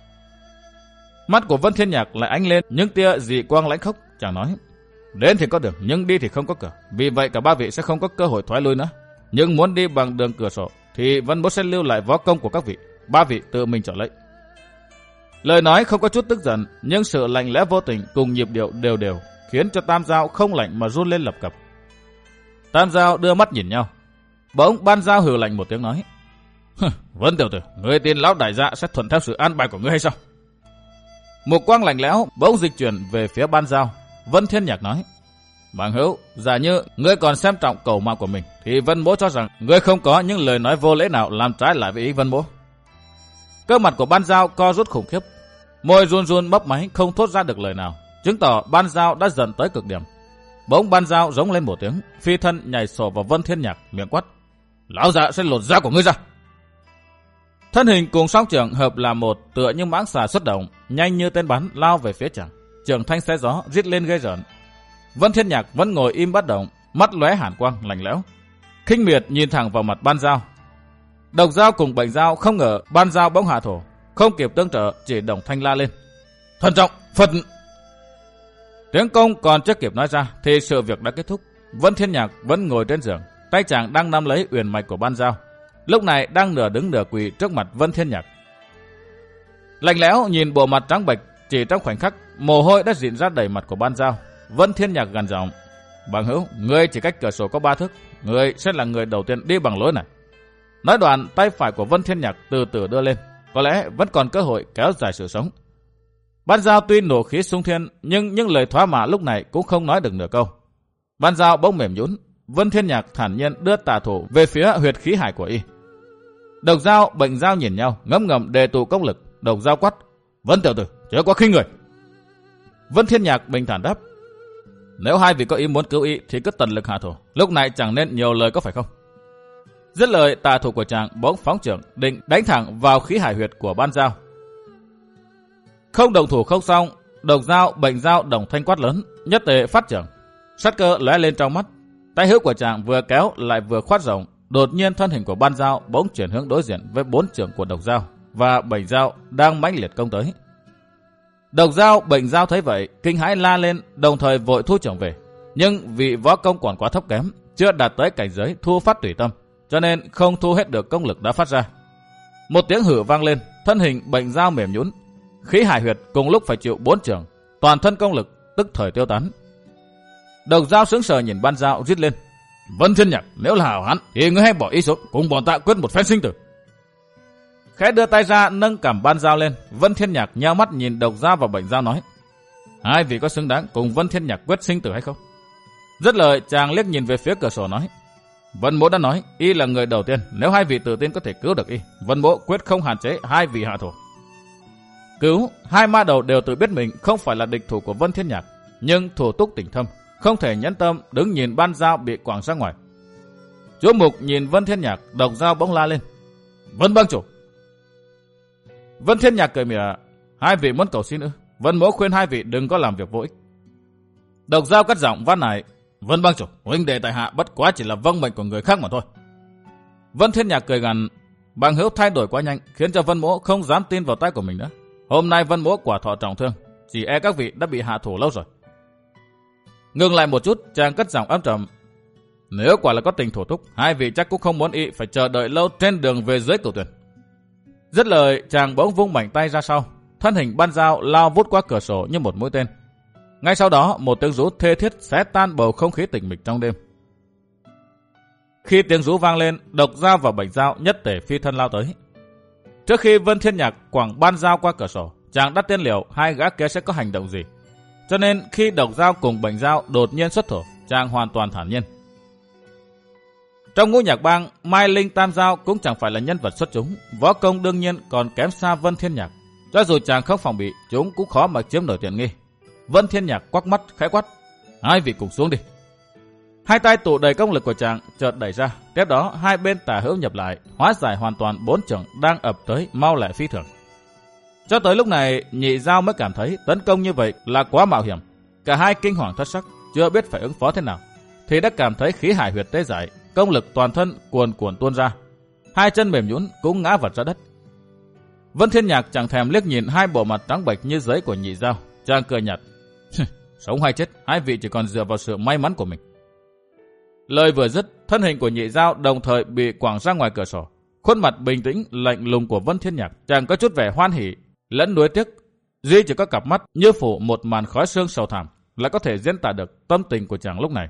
Mắt của Vân Thiên Nhạc lại ánh lên những tia dị quang lãnh khốc, chàng nói. Đến thì có đường, nhưng đi thì không có cửa. Vì vậy cả ba vị sẽ không có cơ hội thoái lui nữa. Nhưng muốn đi bằng đường cửa sổ thì Vân Mỗ sẽ lưu lại võ công của các vị. Ba vị tự mình chọn lấy. Lời nói không có chút tức giận, nhưng sự lạnh lẽ vô tình cùng nhịp điệu đều đều khiến cho Tam Dao không lạnh mà run lên lập cập. Tam Dao đưa mắt nhìn nhau. Bỗng Ban Dao hừ lạnh một tiếng nói. Vân tiểu tử, ngươi tin lão đại gia sẽ thuận theo sự an bài của ngươi hay sao? Một quang lạnh lẽo bỗng dịch chuyển về phía Ban Dao. Vân Thiên Nhạc nói. Bằng hữu, giả như ngươi còn xem trọng cầu mạng của mình thì Vân Mỗ cho rằng ngươi không có những lời nói vô lễ nào làm trái lại với ý Vân Mỗ. Cơ mặt của Ban Dao co rút khủng khiếp, môi run run mấp máy không thốt ra được lời nào, chứng tỏ Ban Dao đã dần tới cực điểm. Bỗng Ban Dao giống lên một tiếng, phi thân nhảy sổ vào Vân Thiên Nhạc, miệng quát. Lão già sẽ lột da của ngươi ra. Thân hình cùng song trưởng hợp làm một, tựa như mãng xà xuất động, nhanh như tên bắn lao về phía chàng. Trường thanh xé gió rít lên gây rợn. Vân Thiên Nhạc vẫn ngồi im bất động, mắt lóe hàn quang lạnh lẽo, khinh miệt nhìn thẳng vào mặt Ban Dao. Độc Dao cùng Bệnh Dao không ngờ Ban Dao bỗng hạ thổ, không kịp tương trợ, chỉ đồng thanh la lên. Thần trọng, Phật! Tiếng công còn chưa kịp nói ra thì sự việc đã kết thúc. Vân Thiên Nhạc vẫn ngồi trên giường, tay chàng đang nắm lấy uyển mạch của Ban Dao, lúc này đang nửa đứng nửa quỳ trước mặt Vân Thiên Nhạc. Lạnh lẽo nhìn bộ mặt trắng bệch, chỉ trong khoảnh khắc mồ hôi đã rịn ra đầy mặt của Ban Dao. Vân Thiên Nhạc gằn giọng: "Bằng hữu, ngươi chỉ cách cửa sổ có ba thước, ngươi sẽ là người đầu tiên đi bằng lối này." Nói đoạn, tay phải của Vân Thiên Nhạc từ từ đưa lên, có lẽ vẫn còn cơ hội kéo dài sự sống. Ban Dao tuy nổ khí xung thiên, nhưng những lời thoá mạ lúc này cũng không nói được nửa câu. Ban Dao bỗng mềm nhũn, Vân Thiên Nhạc thản nhiên đưa tà thủ về phía huyệt khí hải của y. Độc Dao, Bệnh Dao nhìn nhau, ngấm ngầm đề tụ công lực. Độc Dao quát: "Vân tiểu tử, chớ quá khinh người." Vân Thiên Nhạc bình thản đáp: "Nếu hai vị có ý muốn cứu y thì cứ tận lực hạ thủ, lúc này chẳng nên nhiều lời có phải không?" Dứt lời, tà thủ của chàng bỗng phóng chưởng định đánh thẳng vào khí hải huyệt của Ban Dao. Không đồng thủ không xong, Độc Dao, Bệnh Dao đồng thanh quát lớn, nhất tề phát chưởng. Sát cơ lóe lên trong mắt, tay hữu của chàng vừa kéo lại vừa khoát rộng, đột nhiên thân hình của Ban Dao bỗng chuyển hướng đối diện với bốn chưởng của Độc Dao và Bệnh Dao đang mãnh liệt công tới. Độc Dao, Bệnh Dao thấy vậy, kinh hãi la lên, đồng thời vội thu chưởng về. Nhưng vì võ công còn quá thấp kém, chưa đạt tới cảnh giới thu phát tùy tâm, cho nên không thu hết được công lực đã phát ra. Một tiếng hử vang lên, thân hình Bệnh Dao mềm nhũn, khí hải huyệt cùng lúc phải chịu bốn chưởng, toàn thân công lực tức thời tiêu tán. Độc Dao sững sờ nhìn Ban Dao rít lên: "Vân Thiên Nhạc, nếu là hảo hán thì ngươi hãy bỏ ý xuống, cùng bọn ta quyết một phen sinh tử." Khẽ đưa tay ra nâng cằm Ban Dao lên, Vân Thiên Nhạc nheo mắt nhìn Độc Dao và Bệnh Dao nói: "Hai vị có xứng đáng cùng Vân Thiên Nhạc quyết sinh tử hay không?" Dứt lời, chàng liếc nhìn về phía cửa sổ nói: "Vân mỗ đã nói, y là người đầu tiên, nếu hai vị tự tin có thể cứu được y, Vân mỗ quyết không hạn chế hai vị hạ thủ." Cứu, hai ma đầu đều tự biết mình không phải là địch thủ của Vân Thiên Nhạc, nhưng thủ túc tình thâm, không thể nhẫn tâm đứng nhìn Ban Dao bị quẳng ra ngoài. Chúa Mục nhìn Vân Thiên Nhạc, Độc Dao bỗng la lên: "Vân bang chủ!" Vân Thiên Nhạc cười mỉa: "Hai vị muốn cầu xin ư? Vân mỗ khuyên hai vị đừng có làm việc vô ích." Độc Dao cất giọng van nài: "Vân bang chủ, huynh đệ tại hạ bất quá chỉ là vâng mệnh của người khác mà thôi." Vân Thiên Nhạc cười gằn: "Bằng hữu thay đổi quá nhanh, khiến cho Vân mỗ không dám tin vào tay của mình nữa. Hôm nay Vân mỗ quả thọ trọng thương, chỉ e các vị đã bị hạ thủ lâu rồi." Ngừng lại một chút, chàng cất giọng âm trầm: "Nếu quả là có tình thủ túc, hai vị chắc cũng không muốn y phải chờ đợi lâu trên đường về dưới cửu tuyển." Dứt lời, chàng bỗng vung mảnh tay ra sau, thân hình Ban Dao lao vút qua cửa sổ như một mũi tên. Ngay sau đó, một tiếng rú thê thiết xé tan bầu không khí tĩnh mịch trong đêm. Khi tiếng rú vang lên, Độc Dao và Bệnh Dao nhất tề phi thân lao tới. Trước khi Vân Thiên Nhạc quẳng Ban Dao qua cửa sổ, chàng đã tiên liệu hai gã kia sẽ có hành động gì. Cho nên khi Độc Dao cùng Bệnh Dao đột nhiên xuất thủ, chàng hoàn toàn thản nhiên. Trong ngũ nhạc bang, Mai Linh Tam Dao cũng chẳng phải là nhân vật xuất chúng, võ công đương nhiên còn kém xa Vân Thiên Nhạc. Cho dù chàng không phòng bị, chúng cũng khó mà chiếm nổi tiện nghi. Vân Thiên Nhạc quắc mắt khẽ quát: "Hai vị cùng xuống đi." Hai tay tụ đầy công lực của chàng chợt đẩy ra, tiếp đó hai bên tả hữu nhập lại, hóa giải hoàn toàn bốn chưởng đang ập tới mau lẹ phi thường. Cho tới lúc này, Nhị Dao mới cảm thấy tấn công như vậy là quá mạo hiểm. Cả hai kinh hoàng thất sắc, chưa biết phải ứng phó thế nào, thì đã cảm thấy khí hải huyệt tê dại, công lực toàn thân cuồn cuộn tuôn ra, hai chân mềm nhũn cũng ngã vật ra đất. Vân Thiên Nhạc chẳng thèm liếc nhìn hai bộ mặt trắng bệch như giấy của Nhị Dao, chàng cười nhạt: "Sống hay chết, hai vị chỉ còn dựa vào sự may mắn của mình." Lời vừa dứt, thân hình của Nhị Dao đồng thời bị quẳng ra ngoài cửa sổ. Khuôn mặt bình tĩnh lạnh lùng của Vân Thiên Nhạc chẳng có chút vẻ hoan hỉ lẫn nuối tiếc, duy chỉ có cặp mắt như phủ một màn khói sương sầu thảm là có thể diễn tả được tâm tình của chàng lúc này.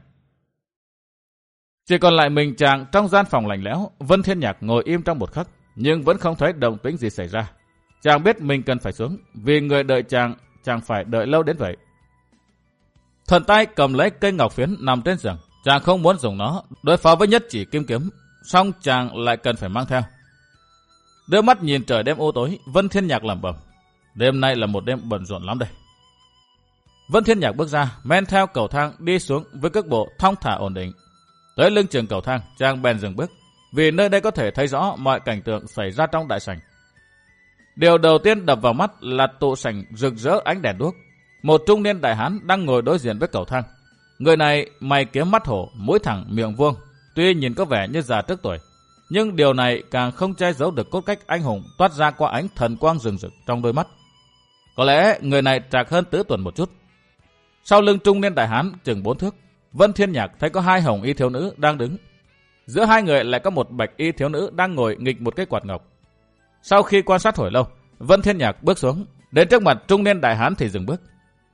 Chỉ còn lại mình chàng trong gian phòng lạnh lẽo. Vân Thiên Nhạc ngồi im trong một khắc, nhưng vẫn không thấy động tĩnh gì xảy ra. Chàng biết mình cần phải xuống, vì người đợi chàng chàng phải đợi lâu đến vậy. Thuận tay cầm lấy cây ngọc phiến nằm trên giường, chàng không muốn dùng nó đối phó với nhất chỉ kim kiếm, song chàng lại cần phải mang theo. Đưa mắt nhìn trời đêm u tối, Vân Thiên Nhạc lẩm bẩm: "Đêm nay là một đêm bận rộn lắm đây." Vân Thiên Nhạc bước ra, men theo cầu thang đi xuống với cước bộ thong thả ổn định. Tới lưng chừng cầu thang, chàng bèn dừng bước, vì nơi đây có thể thấy rõ mọi cảnh tượng xảy ra trong đại sảnh. Điều đầu tiên đập vào mắt là tụ sảnh rực rỡ ánh đèn đuốc. Một trung niên đại hán đang ngồi đối diện với cầu thang. Người này mày kiếm mắt hổ, mũi thẳng, miệng vuông, tuy nhìn có vẻ như già trước tuổi, nhưng điều này càng không che giấu được cốt cách anh hùng toát ra qua ánh thần quang rừng rực trong đôi mắt. Có lẽ người này trạc hơn Tứ Tuần một chút. Sau lưng trung niên đại hán chừng bốn thước, Vân Thiên Nhạc thấy có hai hồng y thiếu nữ đang đứng. Giữa hai người lại có một bạch y thiếu nữ đang ngồi nghịch một cái quạt ngọc. Sau khi quan sát hồi lâu, Vân Thiên Nhạc bước xuống, đến trước mặt trung niên đại hán thì dừng bước.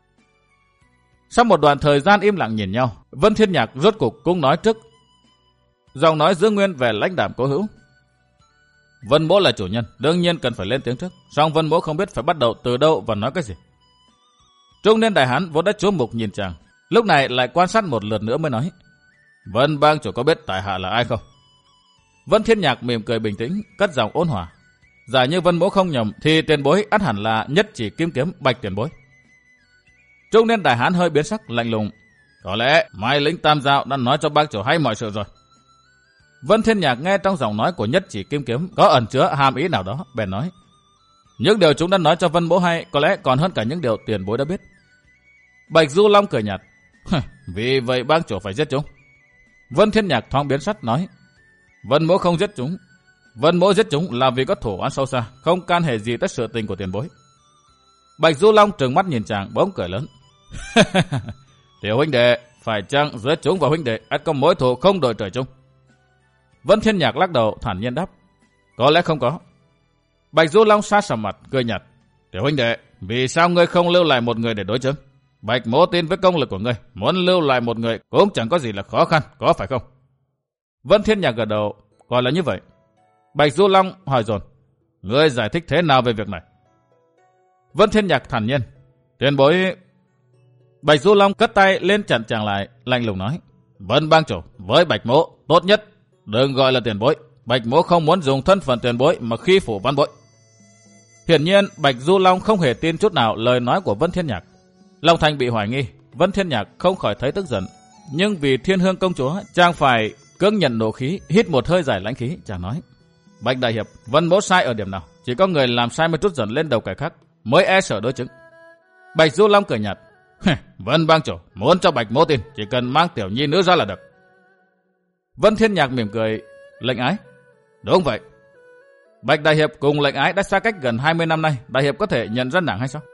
Sau một đoạn thời gian im lặng nhìn nhau, Vân Thiên Nhạc rốt cục cũng nói trước. Giọng nói giữ nguyên về lãnh đạm cố hữu. Vân Mỗ là chủ nhân, đương nhiên cần phải lên tiếng trước. Song Vân Mỗ không biết phải bắt đầu từ đâu và nói cái gì. Trung niên đại hán vốn đã chú mục nhìn chàng, lúc này lại quan sát một lượt nữa mới nói. Vân bang chủ có biết tại hạ là ai không? Vân Thiên Nhạc mỉm cười bình tĩnh, cất giọng ôn hòa. Giả như Vân Mỗ không nhầm thì tiền bối ắt hẳn là Nhất Chỉ Kim Kiếm Bạch tiền bối. Trung niên đại hán hơi biến sắc, lạnh lùng. Có lẽ Mai Lĩnh Tam Giao đã nói cho bang chủ hay mọi sự rồi. Vân Thiên Nhạc nghe trong giọng nói của Nhất Chỉ Kim Kiếm có ẩn chứa hàm ý nào đó, bèn nói. Những điều chúng đã nói cho Vân Mỗ hay có lẽ còn hơn cả những điều tiền bối đã biết. Bạch Du Long cười nhạt. Vì vậy bang chủ phải giết chúng. Vân Thiên Nhạc thoáng biến sắc nói. Vân Mỗ không giết chúng. Vân Mỗ giết chúng là vì có thủ án sâu xa, không can hệ gì tới sự tình của tiền bối. Bạch Du Long trừng mắt nhìn chàng bỗng cười lớn. Tiểu huynh đệ, phải chăng giữa chúng và huynh đệ ắt có mối thù không đội trời chung? Vân Thiên Nhạc lắc đầu thản nhiên đáp. Có lẽ không có. Bạch Du Long sát sầm mặt cười nhạt. Tiểu huynh đệ, vì sao ngươi không lưu lại một người để đối chứng? Bạch Mỗ tin với công lực của ngươi, muốn lưu lại một người cũng chẳng có gì là khó khăn, có phải không? Vân Thiên Nhạc gật đầu, gọi là như vậy. Bạch Du Long hỏi dồn. Ngươi giải thích thế nào về việc này? Vân Thiên Nhạc thản nhiên. Tiền bối... Bạch Du Long cất tay lên chặn chàng lại, lạnh lùng nói. Vân bang chủ, với Bạch Mỗ, tốt nhất đừng gọi là tiền bối. Bạch Mỗ không muốn dùng thân phận tiền bối mà khi phủ văn bối. Hiển nhiên Bạch Du Long không hề tin chút nào lời nói của Vân Thiên Nhạc. Long Thành bị hoài nghi, Vân Thiên Nhạc không khỏi thấy tức giận. Nhưng vì Thiên Hương công chúa, chàng phải cưỡng nhận nộ khí, hít một hơi giải lãnh khí, chàng nói. Bạch đại hiệp, Vân Mỗ sai ở điểm nào? Chỉ có người làm sai một chút giận lên đầu kẻ khác mới e sợ đối chứng. Bạch Du Long cười nhạt. Vân bang chủ, muốn cho Bạch Mỗ tin, chỉ cần mang tiểu nhi nữ ra là được. Vân Thiên Nhạc mỉm cười. Lệnh ái? Đúng vậy. Bạch đại hiệp cùng lệnh ái đã xa cách gần hai mươi năm nay, đại hiệp có thể nhận ra nàng hay sao?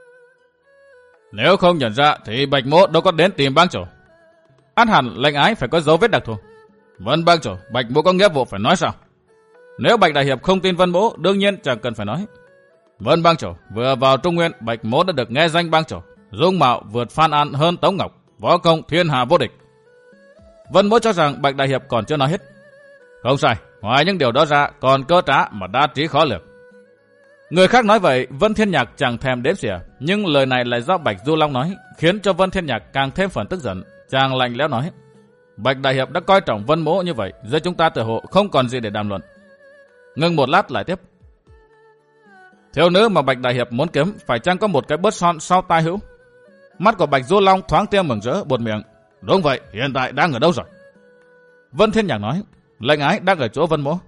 Nếu không nhận ra thì Bạch Mỗ đâu có đến tìm bang chủ. Át hẳn lệnh ái phải có dấu vết đặc thù. Vân bang chủ, Bạch Mỗ có nghĩa vụ phải nói sao? Nếu Bạch đại hiệp không tin Vân Mỗ, đương nhiên chẳng cần phải nói. Vân bang chủ, vừa vào Trung Nguyên, Bạch Mỗ đã được nghe danh bang chủ, dung mạo vượt Phan An hơn Tống Ngọc, võ công thiên hạ vô địch. Vân Mỗ cho rằng Bạch đại hiệp còn chưa nói hết. Không sai, ngoài những điều đó ra còn cơ trá mà đa trí khó lường. Người khác nói vậy, Vân Thiên Nhạc chẳng thèm đếm xỉa, nhưng lời này lại do Bạch Du Long nói, khiến cho Vân Thiên Nhạc càng thêm phần tức giận. Chàng lạnh lẽo nói: Bạch đại hiệp đã coi trọng Vân Mỗ như vậy, giữa chúng ta tự hộ không còn gì để đàm luận. Ngừng một lát lại tiếp: Thiếu nữ mà Bạch đại hiệp muốn kiếm phải chăng có một cái bớt son sau tai hữu? Mắt của Bạch Du Long thoáng tia mừng rỡ, buột miệng: Đúng vậy, hiện tại đang ở đâu rồi? Vân Thiên Nhạc nói: Lệnh ái đang ở chỗ Vân Mỗ.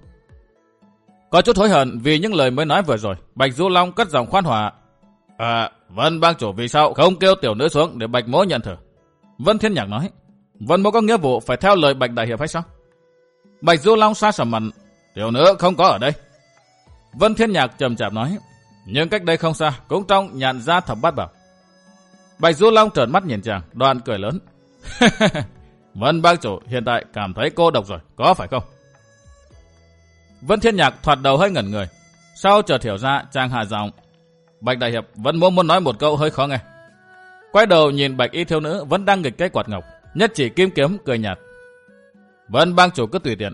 Có chút hối hận vì những lời mới nói vừa rồi, Bạch Du Long cất giọng khoan hòa: À, Vân bang chủ vì sao không kêu tiểu nữ xuống để Bạch Mỗ nhận thử? Vân Thiên Nhạc nói: Vân Mỗ có nghĩa vụ phải theo lời Bạch đại hiệp hay sao? Bạch Du Long xa sầm mặt: Tiểu nữ không có ở đây. Vân Thiên Nhạc trầm chạp nói: Nhưng cách đây không xa, cũng trong nhạn gia Thập Bát Bảo. Bạch Du Long trợn mắt nhìn chàng, đoạn cười lớn: Vân bang chủ hiện tại cảm thấy cô độc rồi, có phải không? Vân Thiên Nhạc thoạt đầu hơi ngẩn người, sau chợt hiểu ra, chàng hạ giọng: Bạch đại hiệp, Vân Mỗ muốn nói một câu hơi khó nghe. Quay đầu nhìn Bạch y thiếu nữ vẫn đang nghịch cái quạt ngọc, Nhất Chỉ Kim Kiếm cười nhạt: Vân bang chủ cứ tùy tiện.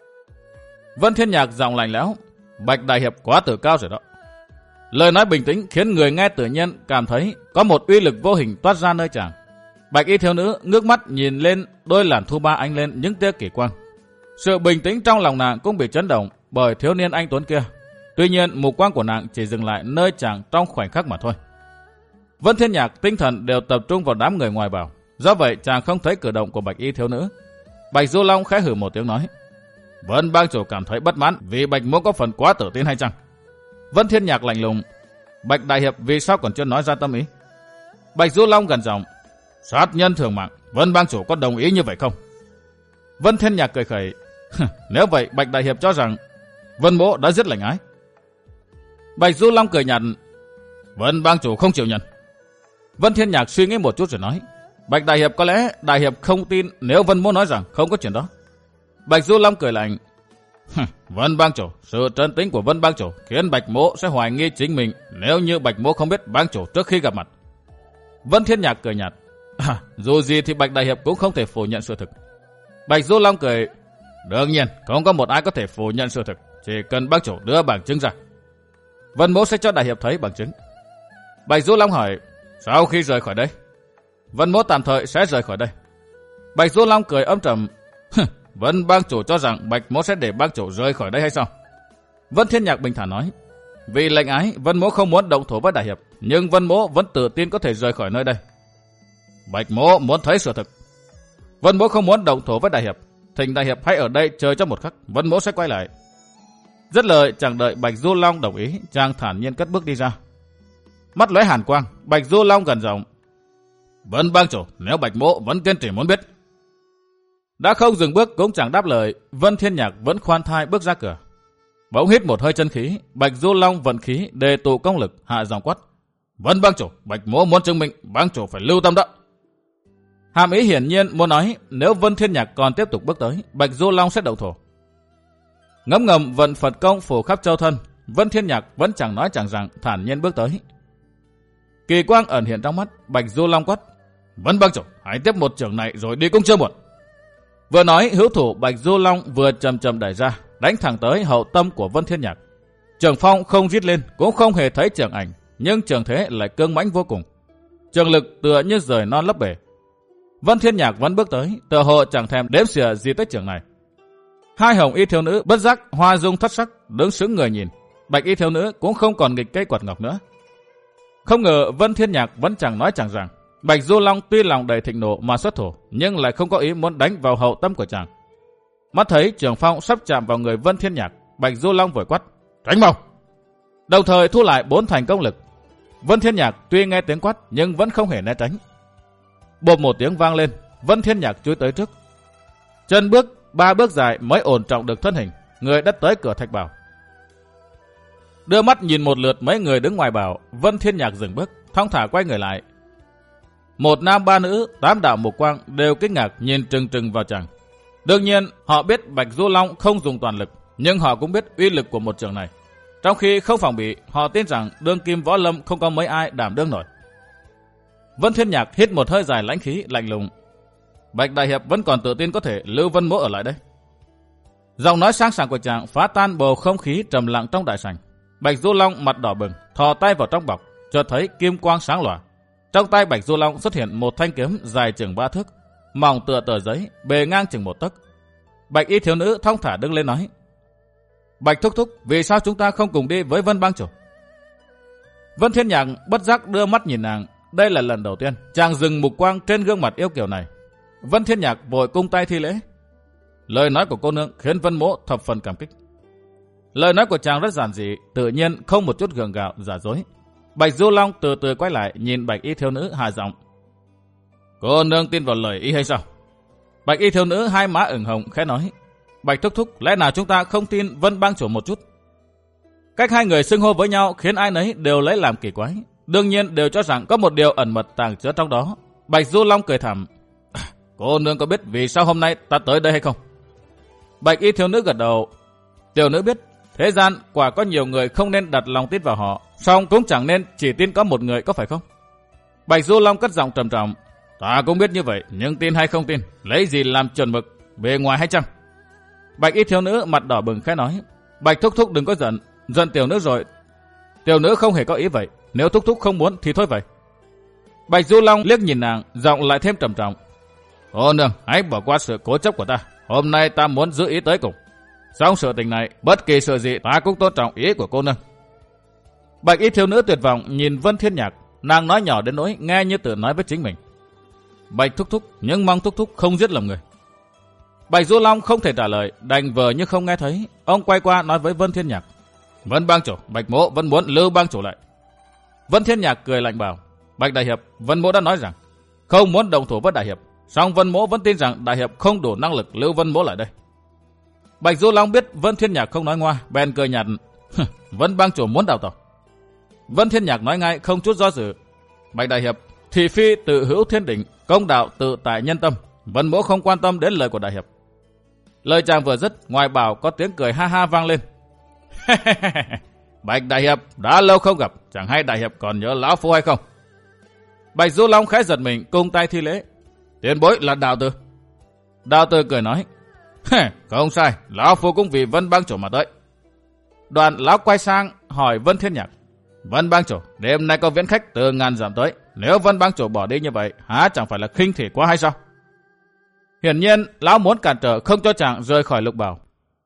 Vân Thiên Nhạc giọng lạnh lẽo: Bạch đại hiệp quá tự cao rồi đó. Lời nói bình tĩnh khiến người nghe tự nhiên cảm thấy có một uy lực vô hình toát ra nơi chàng. Bạch y thiếu nữ ngước mắt nhìn lên đôi làn thu ba ánh lên những tia kỳ quang. Sự bình tĩnh trong lòng nàng cũng bị chấn động bởi thiếu niên anh tuấn kia. Tuy nhiên mục quang của nàng chỉ dừng lại nơi chàng trong khoảnh khắc mà thôi. Vân Thiên Nhạc tinh thần đều tập trung vào đám người ngoài bảo, do vậy chàng không thấy cử động của Bạch y thiếu nữ. Bạch Du Long khẽ hừ một tiếng nói: Vân bang chủ cảm thấy bất mãn vì Bạch Mỗ có phần quá tự tin hay chăng? Vân Thiên Nhạc lạnh lùng: Bạch đại hiệp vì sao còn chưa nói ra tâm ý? Bạch Du Long gần giọng: Sát nhân thường mạng, Vân bang chủ có đồng ý như vậy không? Vân Thiên Nhạc cười khẩy: Nếu vậy Bạch đại hiệp cho rằng Vân Mỗ đã giết lệnh ái. Bạch Du Long cười nhạt: Vân bang chủ không chịu nhận. Vân Thiên Nhạc suy nghĩ một chút rồi nói: Bạch đại hiệp có lẽ đại hiệp không tin nếu Vân Mỗ nói rằng không có chuyện đó. Bạch Du Long cười lạnh. Vân bang chủ, sự trấn tĩnh của Vân bang chủ khiến Bạch Mỗ sẽ hoài nghi chính mình nếu như Bạch Mỗ không biết bang chủ trước khi gặp mặt. Vân Thiên Nhạc cười nhạt. À, dù gì thì Bạch đại hiệp cũng không thể phủ nhận sự thực. Bạch Du Long cười. Đương nhiên, không có một ai có thể phủ nhận sự thực, chỉ cần bang chủ đưa bằng chứng ra. Vân Mỗ sẽ cho đại hiệp thấy bằng chứng. Bạch Du Long hỏi. Sau khi rời khỏi đây? Vân Mỗ tạm thời sẽ rời khỏi đây. Bạch Du Long cười âm trầm. Vân bang chủ cho rằng Bạch Mỗ sẽ để bang chủ rời khỏi đây hay sao? Vân Thiên Nhạc bình thản nói. Vì lệnh ái, Vân Mỗ không muốn động thủ với đại hiệp, nhưng Vân Mỗ vẫn tự tin có thể rời khỏi nơi đây. Bạch Mỗ muốn thấy sự thực. Vân Mỗ không muốn động thủ với đại hiệp, thỉnh đại hiệp hãy ở đây chờ cho một khắc, Vân Mỗ sẽ quay lại. Dứt lời, chẳng đợi Bạch Du Long đồng ý, chàng thản nhiên cất bước đi ra. Mắt lóe hàn quang, Bạch Du Long gần giọng. Vân bang chủ, nếu Bạch Mỗ vẫn kiên trì muốn biết. Đã không dừng bước cũng chẳng đáp lời, Vân Thiên Nhạc vẫn khoan thai bước ra cửa. Bỗng hít một hơi chân khí, Bạch Du Long vận khí đề tụ công lực, hạ giọng quát. Vân bang chủ, Bạch Mỗ muốn chứng minh bang chủ phải lưu tâm đó. Hàm ý hiển nhiên muốn nói nếu Vân Thiên Nhạc còn tiếp tục bước tới, Bạch Du Long sẽ động thổ. Ngấm ngầm vận Phật công phủ khắp châu thân, Vân Thiên Nhạc vẫn chẳng nói chẳng rằng, thản nhiên bước tới. Kỳ quang ẩn hiện trong mắt, Bạch Du Long quát. Vân bang chủ, hãy tiếp một trường này rồi đi cũng chưa muộn. Vừa nói, hữu thủ Bạch Du Long vừa chậm chậm đẩy ra, đánh thẳng tới hậu tâm của Vân Thiên Nhạc. Trường phong không rít lên, cũng không hề thấy trường ảnh, nhưng trường thế lại cương mãnh vô cùng. Trường lực tựa như rời non lấp bể. Vân Thiên Nhạc vẫn bước tới, tựa hồ chẳng thèm đếm xỉa gì tới trường này. Hai hồng y thiếu nữ bất giác hoa dung thất sắc, đứng sững người nhìn. Bạch y thiếu nữ cũng không còn nghịch cây quạt ngọc nữa. Không ngờ Vân Thiên Nhạc vẫn chẳng nói chẳng rằng. Bạch Du Long tuy lòng đầy thịnh nộ mà xuất thủ, nhưng lại không có ý muốn đánh vào hậu tâm của chàng. Mắt thấy trường phong sắp chạm vào người Vân Thiên Nhạc, Bạch Du Long vội quát. Tránh mau! Đồng thời thu lại bốn thành công lực. Vân Thiên Nhạc tuy nghe tiếng quát nhưng vẫn không hề né tránh. Bộp một tiếng vang lên, Vân Thiên Nhạc chui tới trước. Chân bước ba bước dài mới ổn trọng được thân hình, người đã tới cửa thạch bảo. Đưa mắt nhìn một lượt mấy người đứng ngoài bảo, Vân Thiên Nhạc dừng bước, thong thả quay người lại. Một nam ba nữ, tám đạo mục quang đều kinh ngạc nhìn trừng trừng vào chàng. Đương nhiên, họ biết Bạch Du Long không dùng toàn lực, nhưng họ cũng biết uy lực của một trường này. Trong khi không phòng bị, họ tin rằng đương kim võ lâm không có mấy ai đảm đương nổi. Vân Thiên Nhạc hít một hơi dài lãnh khí, lạnh lùng. Bạch đại hiệp vẫn còn tự tin có thể lưu Vân Mỗ ở lại đây. Giọng nói sang sảng của chàng phá tan bầu không khí trầm lặng trong đại sảnh. Bạch Du Long mặt đỏ bừng, thò tay vào trong bọc, chợt thấy kim quang sáng lòa. Trong tay Bạch Du Long xuất hiện một thanh kiếm dài chừng ba thước, mỏng tựa tờ giấy, bề ngang chừng một tấc. Bạch y thiếu nữ thong thả đứng lên nói. Bạch thúc thúc, vì sao chúng ta không cùng đi với Vân bang chủ? Vân Thiên Nhạc bất giác đưa mắt nhìn nàng. Đây là lần đầu tiên chàng dừng mục quang trên gương mặt yêu kiều này. Vân Thiên Nhạc vội cung tay thi lễ. Lời nói của cô nương khiến Vân Mỗ thập phần cảm kích. Lời nói của chàng rất giản dị, tự nhiên, không một chút gượng gạo giả dối. Bạch Du Long từ từ quay lại nhìn Bạch y thiếu nữ hạ giọng. Cô nương tin vào lời y hay sao? Bạch y thiếu nữ hai má ửng hồng khẽ nói. Bạch thúc thúc, lẽ nào chúng ta không tin Vân bang chủ một chút? Cách hai người xưng hô với nhau khiến ai nấy đều lấy làm kỳ quái. Đương nhiên đều cho rằng có một điều ẩn mật tàng chứa trong đó. Bạch Du Long cười thầm. Cô nương có biết vì sao hôm nay ta tới đây hay không? Bạch y thiếu nữ gật đầu. Tiểu nữ biết, thế gian quả có nhiều người không nên đặt lòng tin vào họ, song cũng chẳng nên chỉ tin có một người, có phải không? Bạch Du Long cất giọng trầm trọng. Ta cũng biết như vậy, nhưng tin hay không tin, lấy gì làm chuẩn mực, bề ngoài hay chăng? Bạch y thiếu nữ mặt đỏ bừng khẽ nói. Bạch thúc thúc đừng có giận, giận tiểu nữ rồi. Tiểu nữ không hề có ý vậy, nếu thúc thúc không muốn thì thôi vậy. Bạch Du Long liếc nhìn nàng, giọng lại thêm trầm trọng. Cô nương, hãy bỏ qua sự cố chấp của ta. Hôm nay ta muốn giữ ý tới cùng. Trong sự tình này, bất kỳ sự gì ta cũng tôn trọng ý của cô nương. Bạch y thiếu nữ tuyệt vọng nhìn Vân Thiên Nhạc, nàng nói nhỏ đến nỗi nghe như tự nói với chính mình. Bạch thúc thúc, nhưng mong thúc thúc không giết lầm người. Bạch Du Long không thể trả lời, đành vờ như không nghe thấy. Ông quay qua nói với Vân Thiên Nhạc. Vân bang chủ, Bạch Mỗ vẫn muốn lưu bang chủ lại. Vân Thiên Nhạc cười lạnh bảo. Bạch đại hiệp, Vân Mỗ đã nói rằng không muốn đồng thủ với đại hiệp, song Vân Mỗ vẫn tin rằng đại hiệp không đủ năng lực lưu Vân Mỗ lại đây. Bạch Du Long biết Vân Thiên Nhạc không nói ngoa, bèn cười nhạt. Vân bang chủ muốn đào tẩu. Vân Thiên Nhạc nói ngay không chút do dự. Bạch đại hiệp, thị phi tự hữu thiên đỉnh, công đạo tự tại nhân tâm, Vân Mỗ không quan tâm đến lời của đại hiệp. Lời chàng vừa dứt, ngoài bảo có tiếng cười ha ha vang lên. Bạch đại hiệp, đã lâu không gặp, chẳng hay đại hiệp còn nhớ lão phu hay không? Bạch Du Long khẽ giật mình, cung tay thi lễ. Tiền bối là Đào Từ. Đào Từ cười nói. Không sai, lão phu cũng vì Vân Bang Chủ mà tới. Đoạn lão quay sang hỏi Vân Thiên Nhạc. Vân Bang Chủ, đêm nay có viễn khách từ ngàn dặm tới, nếu Vân Bang Chủ bỏ đi như vậy, há chẳng phải là khinh thị quá hay sao? Hiển nhiên lão muốn cản trở không cho chàng rời khỏi Lục Bảo.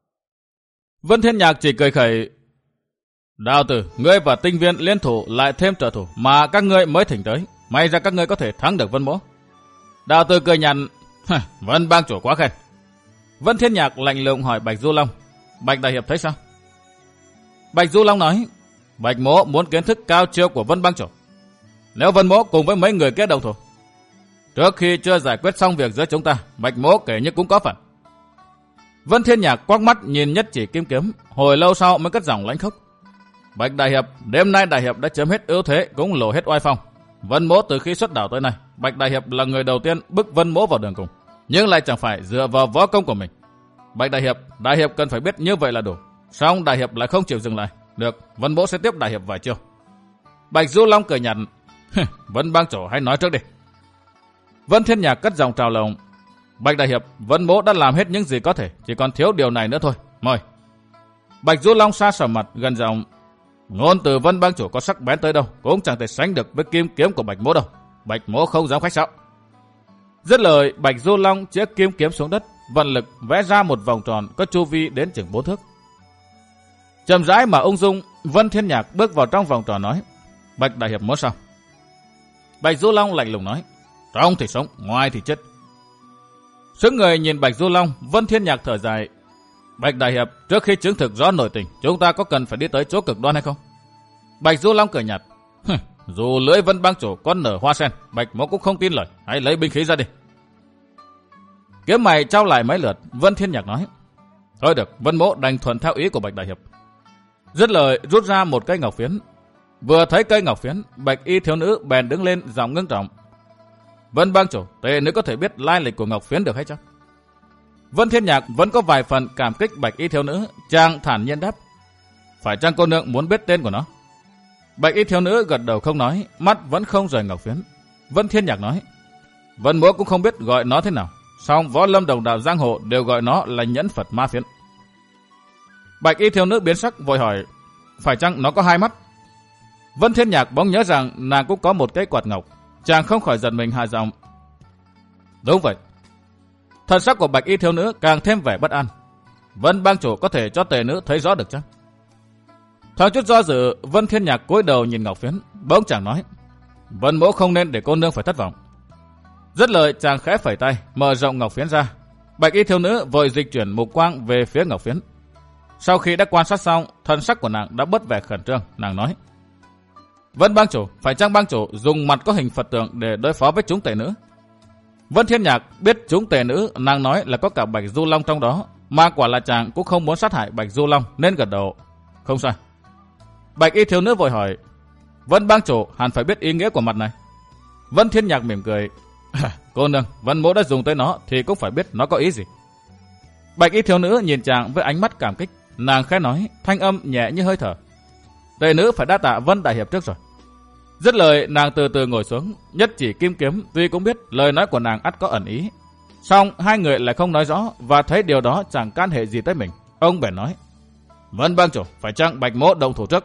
Vân Thiên Nhạc chỉ cười khẩy. Đào Tử, ngươi và Tinh Viên liên thủ lại thêm trợ thủ mà các ngươi mới thỉnh tới, may ra các ngươi có thể thắng được Vân Mỗ. Đào Tử cười nhạt. Vân Bang Chủ quá khen. Vân Thiên Nhạc lạnh lùng hỏi Bạch Du Long. Bạch đại hiệp thấy sao? Bạch Du Long nói. Bạch Mỗ muốn kiến thức cao chiêu của Vân Bang Chủ. Nếu Vân Mỗ cùng với mấy người kết đầu thủ, trước khi chưa giải quyết xong việc giữa chúng ta, Bạch Mỗ kể như cũng có phần. Vân Thiên Nhạc quắc mắt nhìn Nhất Chỉ Kim Kiếm, hồi lâu sau mới cất giọng lãnh khốc. Bạch đại hiệp, đêm nay đại hiệp đã chiếm hết ưu thế, cũng lộ hết oai phong. Vân Mỗ từ khi xuất đảo tới nay, Bạch đại hiệp là người đầu tiên bức Vân Mỗ vào đường cùng, nhưng lại chẳng phải dựa vào võ công của mình. Bạch đại hiệp, đại hiệp cần phải biết như vậy là đủ. Song đại hiệp lại không chịu dừng lại. Được, Vân Mỗ sẽ tiếp đại hiệp vài chiêu. Bạch Du Long cười nhạt. Vân Bang Chủ hãy nói trước đi. Vân Thiên Nhạc cất giọng trào lòng. Bạch đại hiệp, Vân Mỗ đã làm hết những gì có thể, chỉ còn thiếu điều này nữa thôi. Mời. Bạch Du Long sa sờ mặt gần giọng. Ngôn từ Vân Bang Chủ có sắc bén tới đâu, cũng chẳng thể sánh được với kim kiếm của Bạch Mỗ đâu. Bạch Mỗ không dám khách sáo. Dứt lời, Bạch Du Long chĩa kim kiếm xuống đất, vận lực vẽ ra một vòng tròn có chu vi đến chừng bốn thước. Chậm rãi mà ung dung, Vân Thiên Nhạc bước vào trong vòng tròn nói. Bạch đại hiệp muốn sao? Bạch Du Long lạnh lùng nói. Trong thì sống, ngoài thì chết. Sững người nhìn Bạch Du Long, Vân Thiên Nhạc thở dài. Bạch đại hiệp, trước khi chứng thực rõ nội tình, chúng ta có cần phải đi tới chỗ cực đoan hay không? Bạch Du Long cười nhạt. Dù lưỡi Vân Bang Chủ có nở hoa sen, Bạch Mỗ cũng không tin lời, hãy lấy binh khí ra đi. Kiếm mày trao lại mấy lượt, Vân Thiên Nhạc nói. Thôi được, Vân Mỗ đành thuận theo ý của Bạch đại hiệp. Dứt lời rút ra một cây ngọc phiến. Vừa thấy cây ngọc phiến, Bạch y thiếu nữ bèn đứng lên giọng ngưng trọng. Vân Bang Chủ, tệ nữ có thể biết lai lịch của ngọc phiến được hay chăng? Vân Thiên Nhạc vẫn có vài phần cảm kích Bạch y thiếu nữ, chàng thản nhiên đáp. Phải chăng cô nương muốn biết tên của nó? Bạch y thiếu nữ gật đầu không nói, mắt vẫn không rời ngọc phiến. Vân Thiên Nhạc nói. Vân Mỗ cũng không biết gọi nó thế nào, song võ lâm đồng đạo giang hồ đều gọi nó là nhẫn Phật ma phiến. Bạch y thiếu nữ biến sắc vội hỏi. Phải chăng nó có hai mắt? Vân Thiên Nhạc bỗng nhớ rằng nàng cũng có một cái quạt ngọc, chàng không khỏi giật mình hạ giọng. Đúng vậy. Thần sắc của Bạch y thiếu nữ càng thêm vẻ bất an. Vân Bang Chủ có thể cho tề nữ thấy rõ được chăng? Thoáng chút do dự, Vân Thiên Nhạc cúi đầu nhìn ngọc phiến, bỗng chàng nói. Vân Mỗ không nên để cô nương phải thất vọng. Dứt lời chàng khẽ phẩy tay, mở rộng ngọc phiến ra. Bạch y thiếu nữ vội dịch chuyển mục quang về phía ngọc phiến. Sau khi đã quan sát xong, thần sắc của nàng đã bớt vẻ khẩn trương, nàng nói. Vân Bang Chủ, phải chăng Bang Chủ dùng mặt có hình Phật tượng để đối phó với chúng tể nữ? Vân Thiên Nhạc biết chúng tể nữ, nàng nói là có cả Bạch Du Long trong đó, mà quả là chàng cũng không muốn sát hại Bạch Du Long nên gật đầu. Không sai. Bạch y thiếu nữ vội hỏi. Vân Bang Chủ hẳn phải biết ý nghĩa của mặt này. Vân Thiên Nhạc mỉm cười. Cô nương, Vân Mỗ đã dùng tới nó thì cũng phải biết nó có ý gì. Bạch y thiếu nữ nhìn chàng với ánh mắt cảm kích, nàng khẽ nói, thanh âm nhẹ như hơi thở. Tề nữ phải đa tạ Vân đại hiệp trước rồi. Dứt lời nàng từ từ ngồi xuống. Nhất Chỉ Kim Kiếm tuy cũng biết lời nói của nàng ắt có ẩn ý, song hai người lại không nói rõ và thấy điều đó chẳng can hệ gì tới mình. Ông bèn nói. Vân Bang Chủ, phải chăng Bạch Mỗ động thủ trước?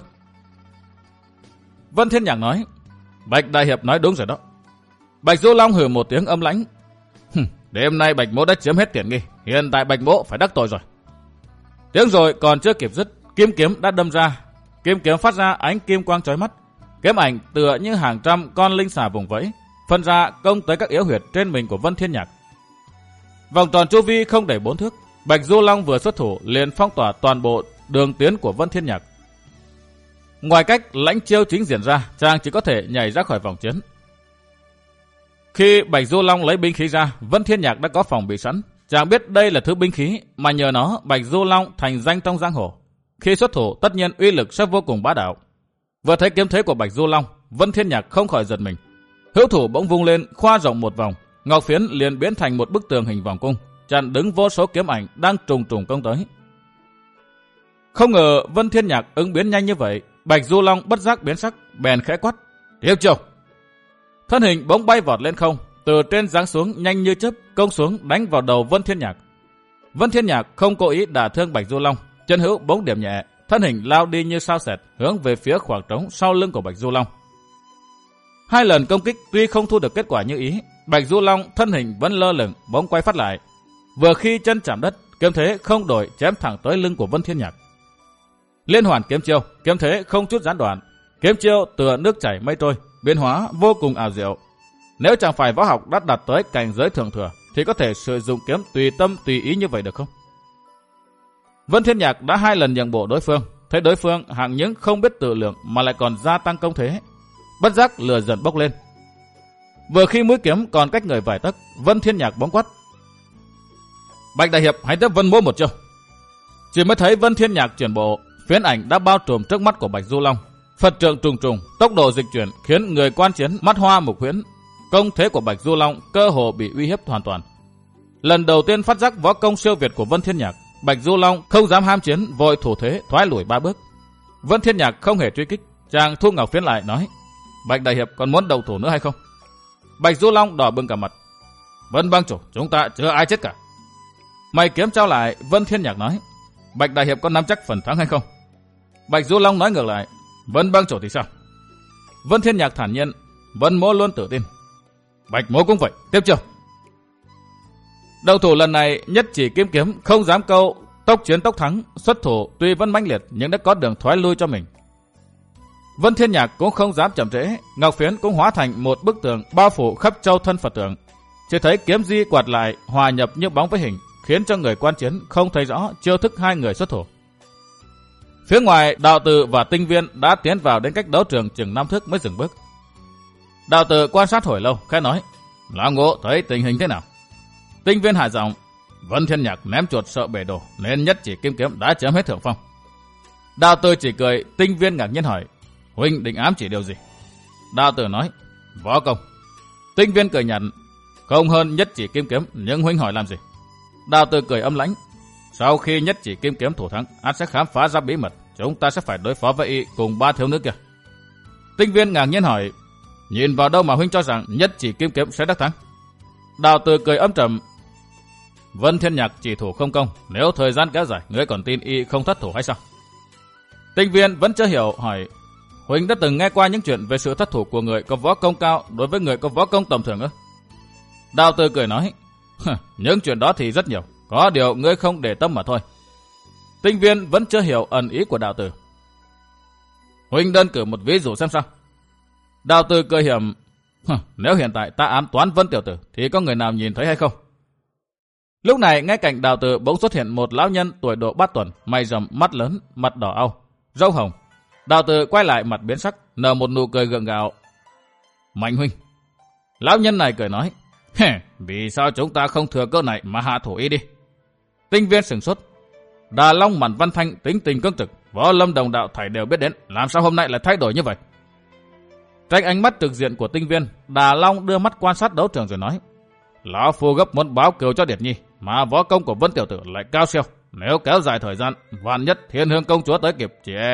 Vân Thiên Nhạc nói. Bạch đại hiệp nói đúng rồi đó. Bạch Du Long hừ một tiếng âm lãnh. Đêm nay Bạch Mỗ đã chiếm hết tiện nghi, hiện tại Bạch Mỗ phải đắc tội rồi. Tiếng rồi còn chưa kịp dứt, kim kiếm đã đâm ra. Kim kiếm phát ra ánh kim quang chói mắt. Kiếm ảnh tựa như hàng trăm con linh xà vùng vẫy, phân ra công tới các yếu huyệt trên mình của Vân Thiên Nhạc. Vòng tròn chu vi không đầy bốn thước, Bạch Du Long vừa xuất thủ liền phong tỏa toàn bộ đường tiến của Vân Thiên Nhạc. Ngoài cách lãnh chiêu chính diễn ra, chàng chỉ có thể nhảy ra khỏi vòng chiến. Khi Bạch Du Long lấy binh khí ra, Vân Thiên Nhạc đã có phòng bị sẵn. Chàng biết đây là thứ binh khí mà nhờ nó Bạch Du Long thành danh trong giang hồ. Khi xuất thủ tất nhiên uy lực sẽ vô cùng bá đạo. Vừa thấy kiếm thế của Bạch Du Long, Vân Thiên Nhạc không khỏi giật mình. Hữu thủ bỗng vung lên, khoa rộng một vòng, ngọc phiến liền biến thành một bức tường hình vòng cung, chặn đứng vô số kiếm ảnh đang trùng trùng công tới. Không ngờ Vân Thiên Nhạc ứng biến nhanh như vậy, Bạch Du Long bất giác biến sắc, bèn khẽ quát: "Tiếp chiêu!" Thân hình bỗng bay vọt lên không, từ trên giáng xuống nhanh như chớp, công xuống đánh vào đầu Vân Thiên Nhạc. Vân Thiên Nhạc không cố ý đả thương Bạch Du Long, chân hữu bỗng điểm nhẹ, thân hình lao đi như sao sệt hướng về phía khoảng trống sau lưng của Bạch Du Long. Hai lần công kích tuy không thu được kết quả như ý, Bạch Du Long thân hình vẫn lơ lửng, bỗng quay phát lại. Vừa khi chân chạm đất, kiếm thế không đổi chém thẳng tới lưng của Vân Thiên Nhạc. Liên hoàn kiếm chiêu, kiếm thế không chút gián đoạn, kiếm chiêu tựa nước chảy mây trôi, biến hóa vô cùng ảo diệu. Nếu chẳng phải võ học đã đạt tới cảnh giới thượng thừa, thì có thể sử dụng kiếm tùy tâm tùy ý như vậy được không? Vân Thiên Nhạc đã hai lần nhượng bộ đối phương, thấy đối phương hạng những không biết tự lượng mà lại còn gia tăng công thế, bất giác lửa giận bốc lên. Vừa khi mũi kiếm còn cách người vài tấc, Vân Thiên Nhạc bỗng quát: "Bạch đại hiệp, hãy tiếp Vân mỗ một chiêu." Chỉ mới thấy Vân Thiên Nhạc chuyển bộ, phiến ảnh đã bao trùm trước mắt của Bạch Du Long, Phật trượng trùng trùng, tốc độ dịch chuyển khiến người quan chiến mắt hoa mục huyễn. Công thế của Bạch Du Long cơ hồ bị uy hiếp hoàn toàn. Lần đầu tiên phát giác võ công siêu việt của Vân Thiên Nhạc, Bạch Du Long không dám ham chiến, vội thủ thế thoái lùi ba bước. Vân Thiên Nhạc không hề truy kích, chàng thu ngọc phiến lại nói: "Bạch đại hiệp còn muốn đầu thủ nữa hay không?" Bạch Du Long đỏ bừng cả mặt: "Vân bang chủ, chúng ta chưa ai chết cả." Mày kiếm trao lại, Vân Thiên Nhạc nói: "Bạch đại hiệp có nắm chắc phần thắng hay không?" Bạch Du Long nói ngược lại: "Vân bang chủ thì sao?" Vân Thiên Nhạc thản nhiên: "Vân mỗ luôn tự tin." "Bạch mỗ cũng vậy, tiếp chiêu." Đầu thủ lần này nhất chỉ kim kiếm không dám câu tốc chiến tốc thắng, xuất thủ tuy vẫn mãnh liệt nhưng đã có đường thoái lui cho mình. Vân Thiên Nhạc cũng không dám chậm trễ, ngọc phiến cũng hóa thành một bức tường bao phủ khắp châu thân Phật tượng. Chỉ thấy kiếm di quạt lại hòa nhập như bóng với hình, khiến cho người quan chiến không thấy rõ chiêu thức hai người xuất thủ. Phía ngoài, Đạo Tử và Tinh Viên đã tiến vào đến cách đấu trường chừng năm thước mới dừng bước. Đạo Tử quan sát hồi lâu, khẽ nói: "Lão Ngũ thấy tình hình thế nào?" Tinh Viên hạ giọng: "Vân Thiên Nhạc ném chuột sợ bể đồ, nên nhất chỉ kim kiếm đã chiếm hết thượng phong." Đạo Tử chỉ cười. Tinh Viên ngạc nhiên hỏi: "Huynh định ám chỉ điều gì?" Đạo Tử nói: "Võ công." Tinh Viên cười nhạt: "Không hơn nhất chỉ kim kiếm, nhưng huynh hỏi làm gì?" Đạo Tử cười âm lãnh: "Sau khi nhất chỉ kim kiếm thủ thắng, ắt sẽ khám phá ra bí mật, chúng ta sẽ phải đối phó với y cùng ba thiếu nữ kia." Tinh Viên ngạc nhiên hỏi: "Nhìn vào đâu mà huynh cho rằng nhất chỉ kim kiếm sẽ đắc thắng?" Đạo Tử cười âm trầm: "Vân Thiên Nhạc chỉ thủ không công, nếu thời gian kéo dài, ngươi còn tin y không thất thủ hay sao?" Tinh Viên vẫn chưa hiểu, hỏi: "Huynh đã từng nghe qua những chuyện về sự thất thủ của người có võ công cao đối với người có võ công tầm thường ư?" Đạo Tử cười nói: "Những chuyện đó thì rất nhiều, có điều ngươi không để tâm mà thôi." Tinh Viên vẫn chưa hiểu ẩn ý của Đạo Tử. "Huynh đơn cử một ví dụ xem sao." Đạo Tử cười hiểm: "Nếu hiện tại ta ám toán Vân tiểu tử, thì có người nào nhìn thấy hay không?" Lúc này ngay cạnh Đạo Tử bỗng xuất hiện một lão nhân tuổi độ bát tuần, mày rậm, mắt lớn, mặt đỏ au, râu hồng. Đạo Tử quay lại mặt biến sắc, nở một nụ cười gượng gạo: "Mạnh huynh." Lão nhân này cười nói: "Vì sao chúng ta không thừa cơ này mà hạ thủ y đi?" Tinh Viên sửng sốt. Đà Long Mạn Văn Thanh tính tình cương trực, võ lâm đồng đạo thảy đều biết đến, làm sao hôm nay lại thay đổi như vậy? Tránh ánh mắt trực diện của Tinh Viên, Đà Long đưa mắt quan sát đấu trường rồi nói: "Lão phu gấp muốn báo kiều cho Điệt Nhi, mà võ công của Vân tiểu tử lại cao siêu, nếu kéo dài thời gian, vạn nhất Thiên Hương công chúa tới kịp chỉ."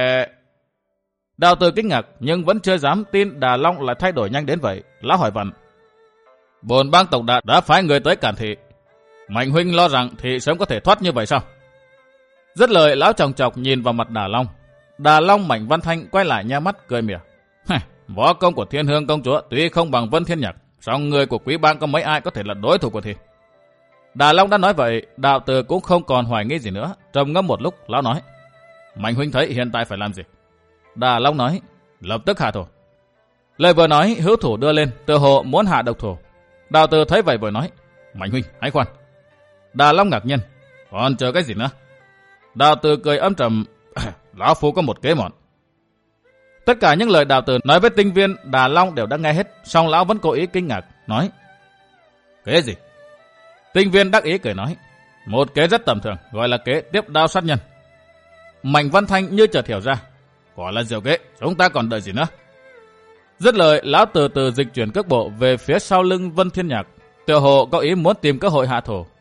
Đạo Tử kinh ngạc nhưng vẫn chưa dám tin Đà Long lại thay đổi nhanh đến vậy. Lão hỏi vặn: "Bồn bang tổng đà đã phái người tới cản thị, Mạnh huynh lo rằng thị sớm có thể thoát như vậy sao?" Dứt lời, lão chòng chọc nhìn vào mặt Đà Long. Đà Long Mạnh Văn Thanh quay lại nhe mắt cười mỉa: "Võ công của Thiên Hương công chúa tuy không bằng Vân Thiên Nhạc, song người của quý bang có mấy ai có thể là đối thủ của thị?" Đà Long đã nói vậy, Đạo Tử cũng không còn hoài nghi gì nữa. Trầm ngâm một lúc, lão nói: "Mạnh huynh thấy hiện tại phải làm gì?" Đà Long nói: "Lập tức hạ thủ." Lời vừa nói, hữu thủ đưa lên, tựa hồ muốn hạ độc thủ. Đạo Tử thấy vậy vội nói: "Mạnh huynh, hãy khoan." Đà Long ngạc nhiên: "Còn chờ cái gì nữa?" Đạo Tử cười âm trầm: "Lão phu có một kế mọn." Tất cả những lời Đạo Tử nói với Tinh Viên, Đà Long đều đã nghe hết, song lão vẫn cố ý kinh ngạc, nói: "Kế gì?" Tinh Viên đắc ý cười nói: "Một kế rất tầm thường, gọi là kế tiếp đao sát nhân." Mạnh Văn Thanh như chợt hiểu ra: "Quả là diệu kế, chúng ta còn đợi gì nữa?" Dứt lời, lão từ từ dịch chuyển cước bộ về phía sau lưng Vân Thiên Nhạc, tựa hồ có ý muốn tìm cơ hội hạ thủ,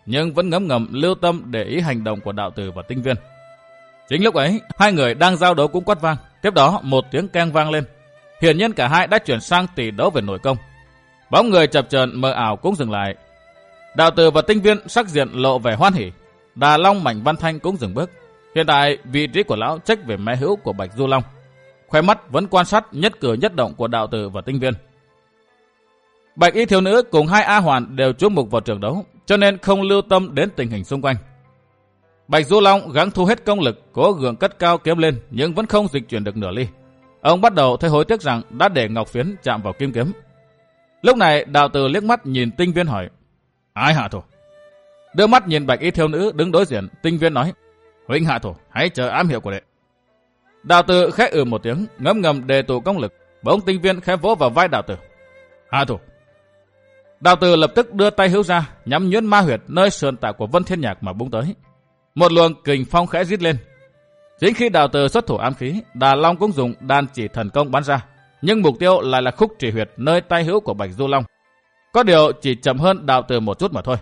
nhưng vẫn ngấm ngầm lưu tâm để ý hành động của đạo tử và tinh viên. Chính lúc ấy, hai người đang giao đấu cũng quát vang. Tiếp đó một tiếng keng vang lên. Hiển nhiên cả hai đã chuyển sang tỷ đấu về nội công. Bóng người chập chờn mờ ảo cũng dừng lại. Đạo tử và tinh viên sắc diện lộ vẻ hoan hỉ. Đà Long Mạnh Văn Thanh cũng dừng bước. Hiện tại vị trí của lão trách về mé hữu của Bạch Du Long. Khóe mắt vẫn quan sát nhất cử nhất động của đạo tử và tinh viên. Bạch y thiếu nữ cùng hai A Hoàn đều chú mục vào trường đấu, cho nên không lưu tâm đến tình hình xung quanh. Bạch Du Long gắng thu hết công lực, cố gượng cất cao kiếm lên nhưng vẫn không dịch chuyển được nửa ly. Ông bắt đầu thấy hối tiếc rằng đã để ngọc phiến chạm vào kim kiếm. Lúc này đạo tử liếc mắt nhìn tinh viên hỏi: Ai hạ thủ? Đưa mắt nhìn bạch y thiếu nữ đứng đối diện, tinh viên nói: Huynh hạ thủ, hãy chờ ám hiệu của đệ. Đạo tử khẽ ừ một tiếng, ngấm ngầm đề tụ công lực. Bỗng tinh viên khẽ vỗ vào vai đạo tử: Hạ thủ. Đạo tử lập tức đưa tay hữu ra, nhắm nhuyễn ma huyệt nơi sườn tạ của Vân Thiên Nhạc mà búng tới. Một luồng kình phong khẽ rít lên. Chính khi đạo tử xuất thủ ám khí, Đà Long cũng dùng đan chỉ thần công bắn ra, nhưng mục tiêu lại là khúc chỉ huyệt nơi tay hữu của Bạch Du Long. Có điều chỉ chậm hơn đạo tử một chút mà thôi.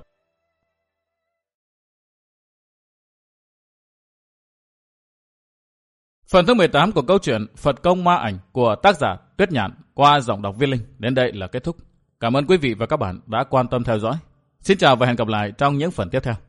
Phần thứ mười tám của câu chuyện Phật Công Ma Ảnh của tác giả Tuyết Nhạn qua giọng đọc Viên Linh đến đây là kết thúc. Cảm ơn quý vị và các bạn đã quan tâm theo dõi. Xin chào và hẹn gặp lại trong những phần tiếp theo.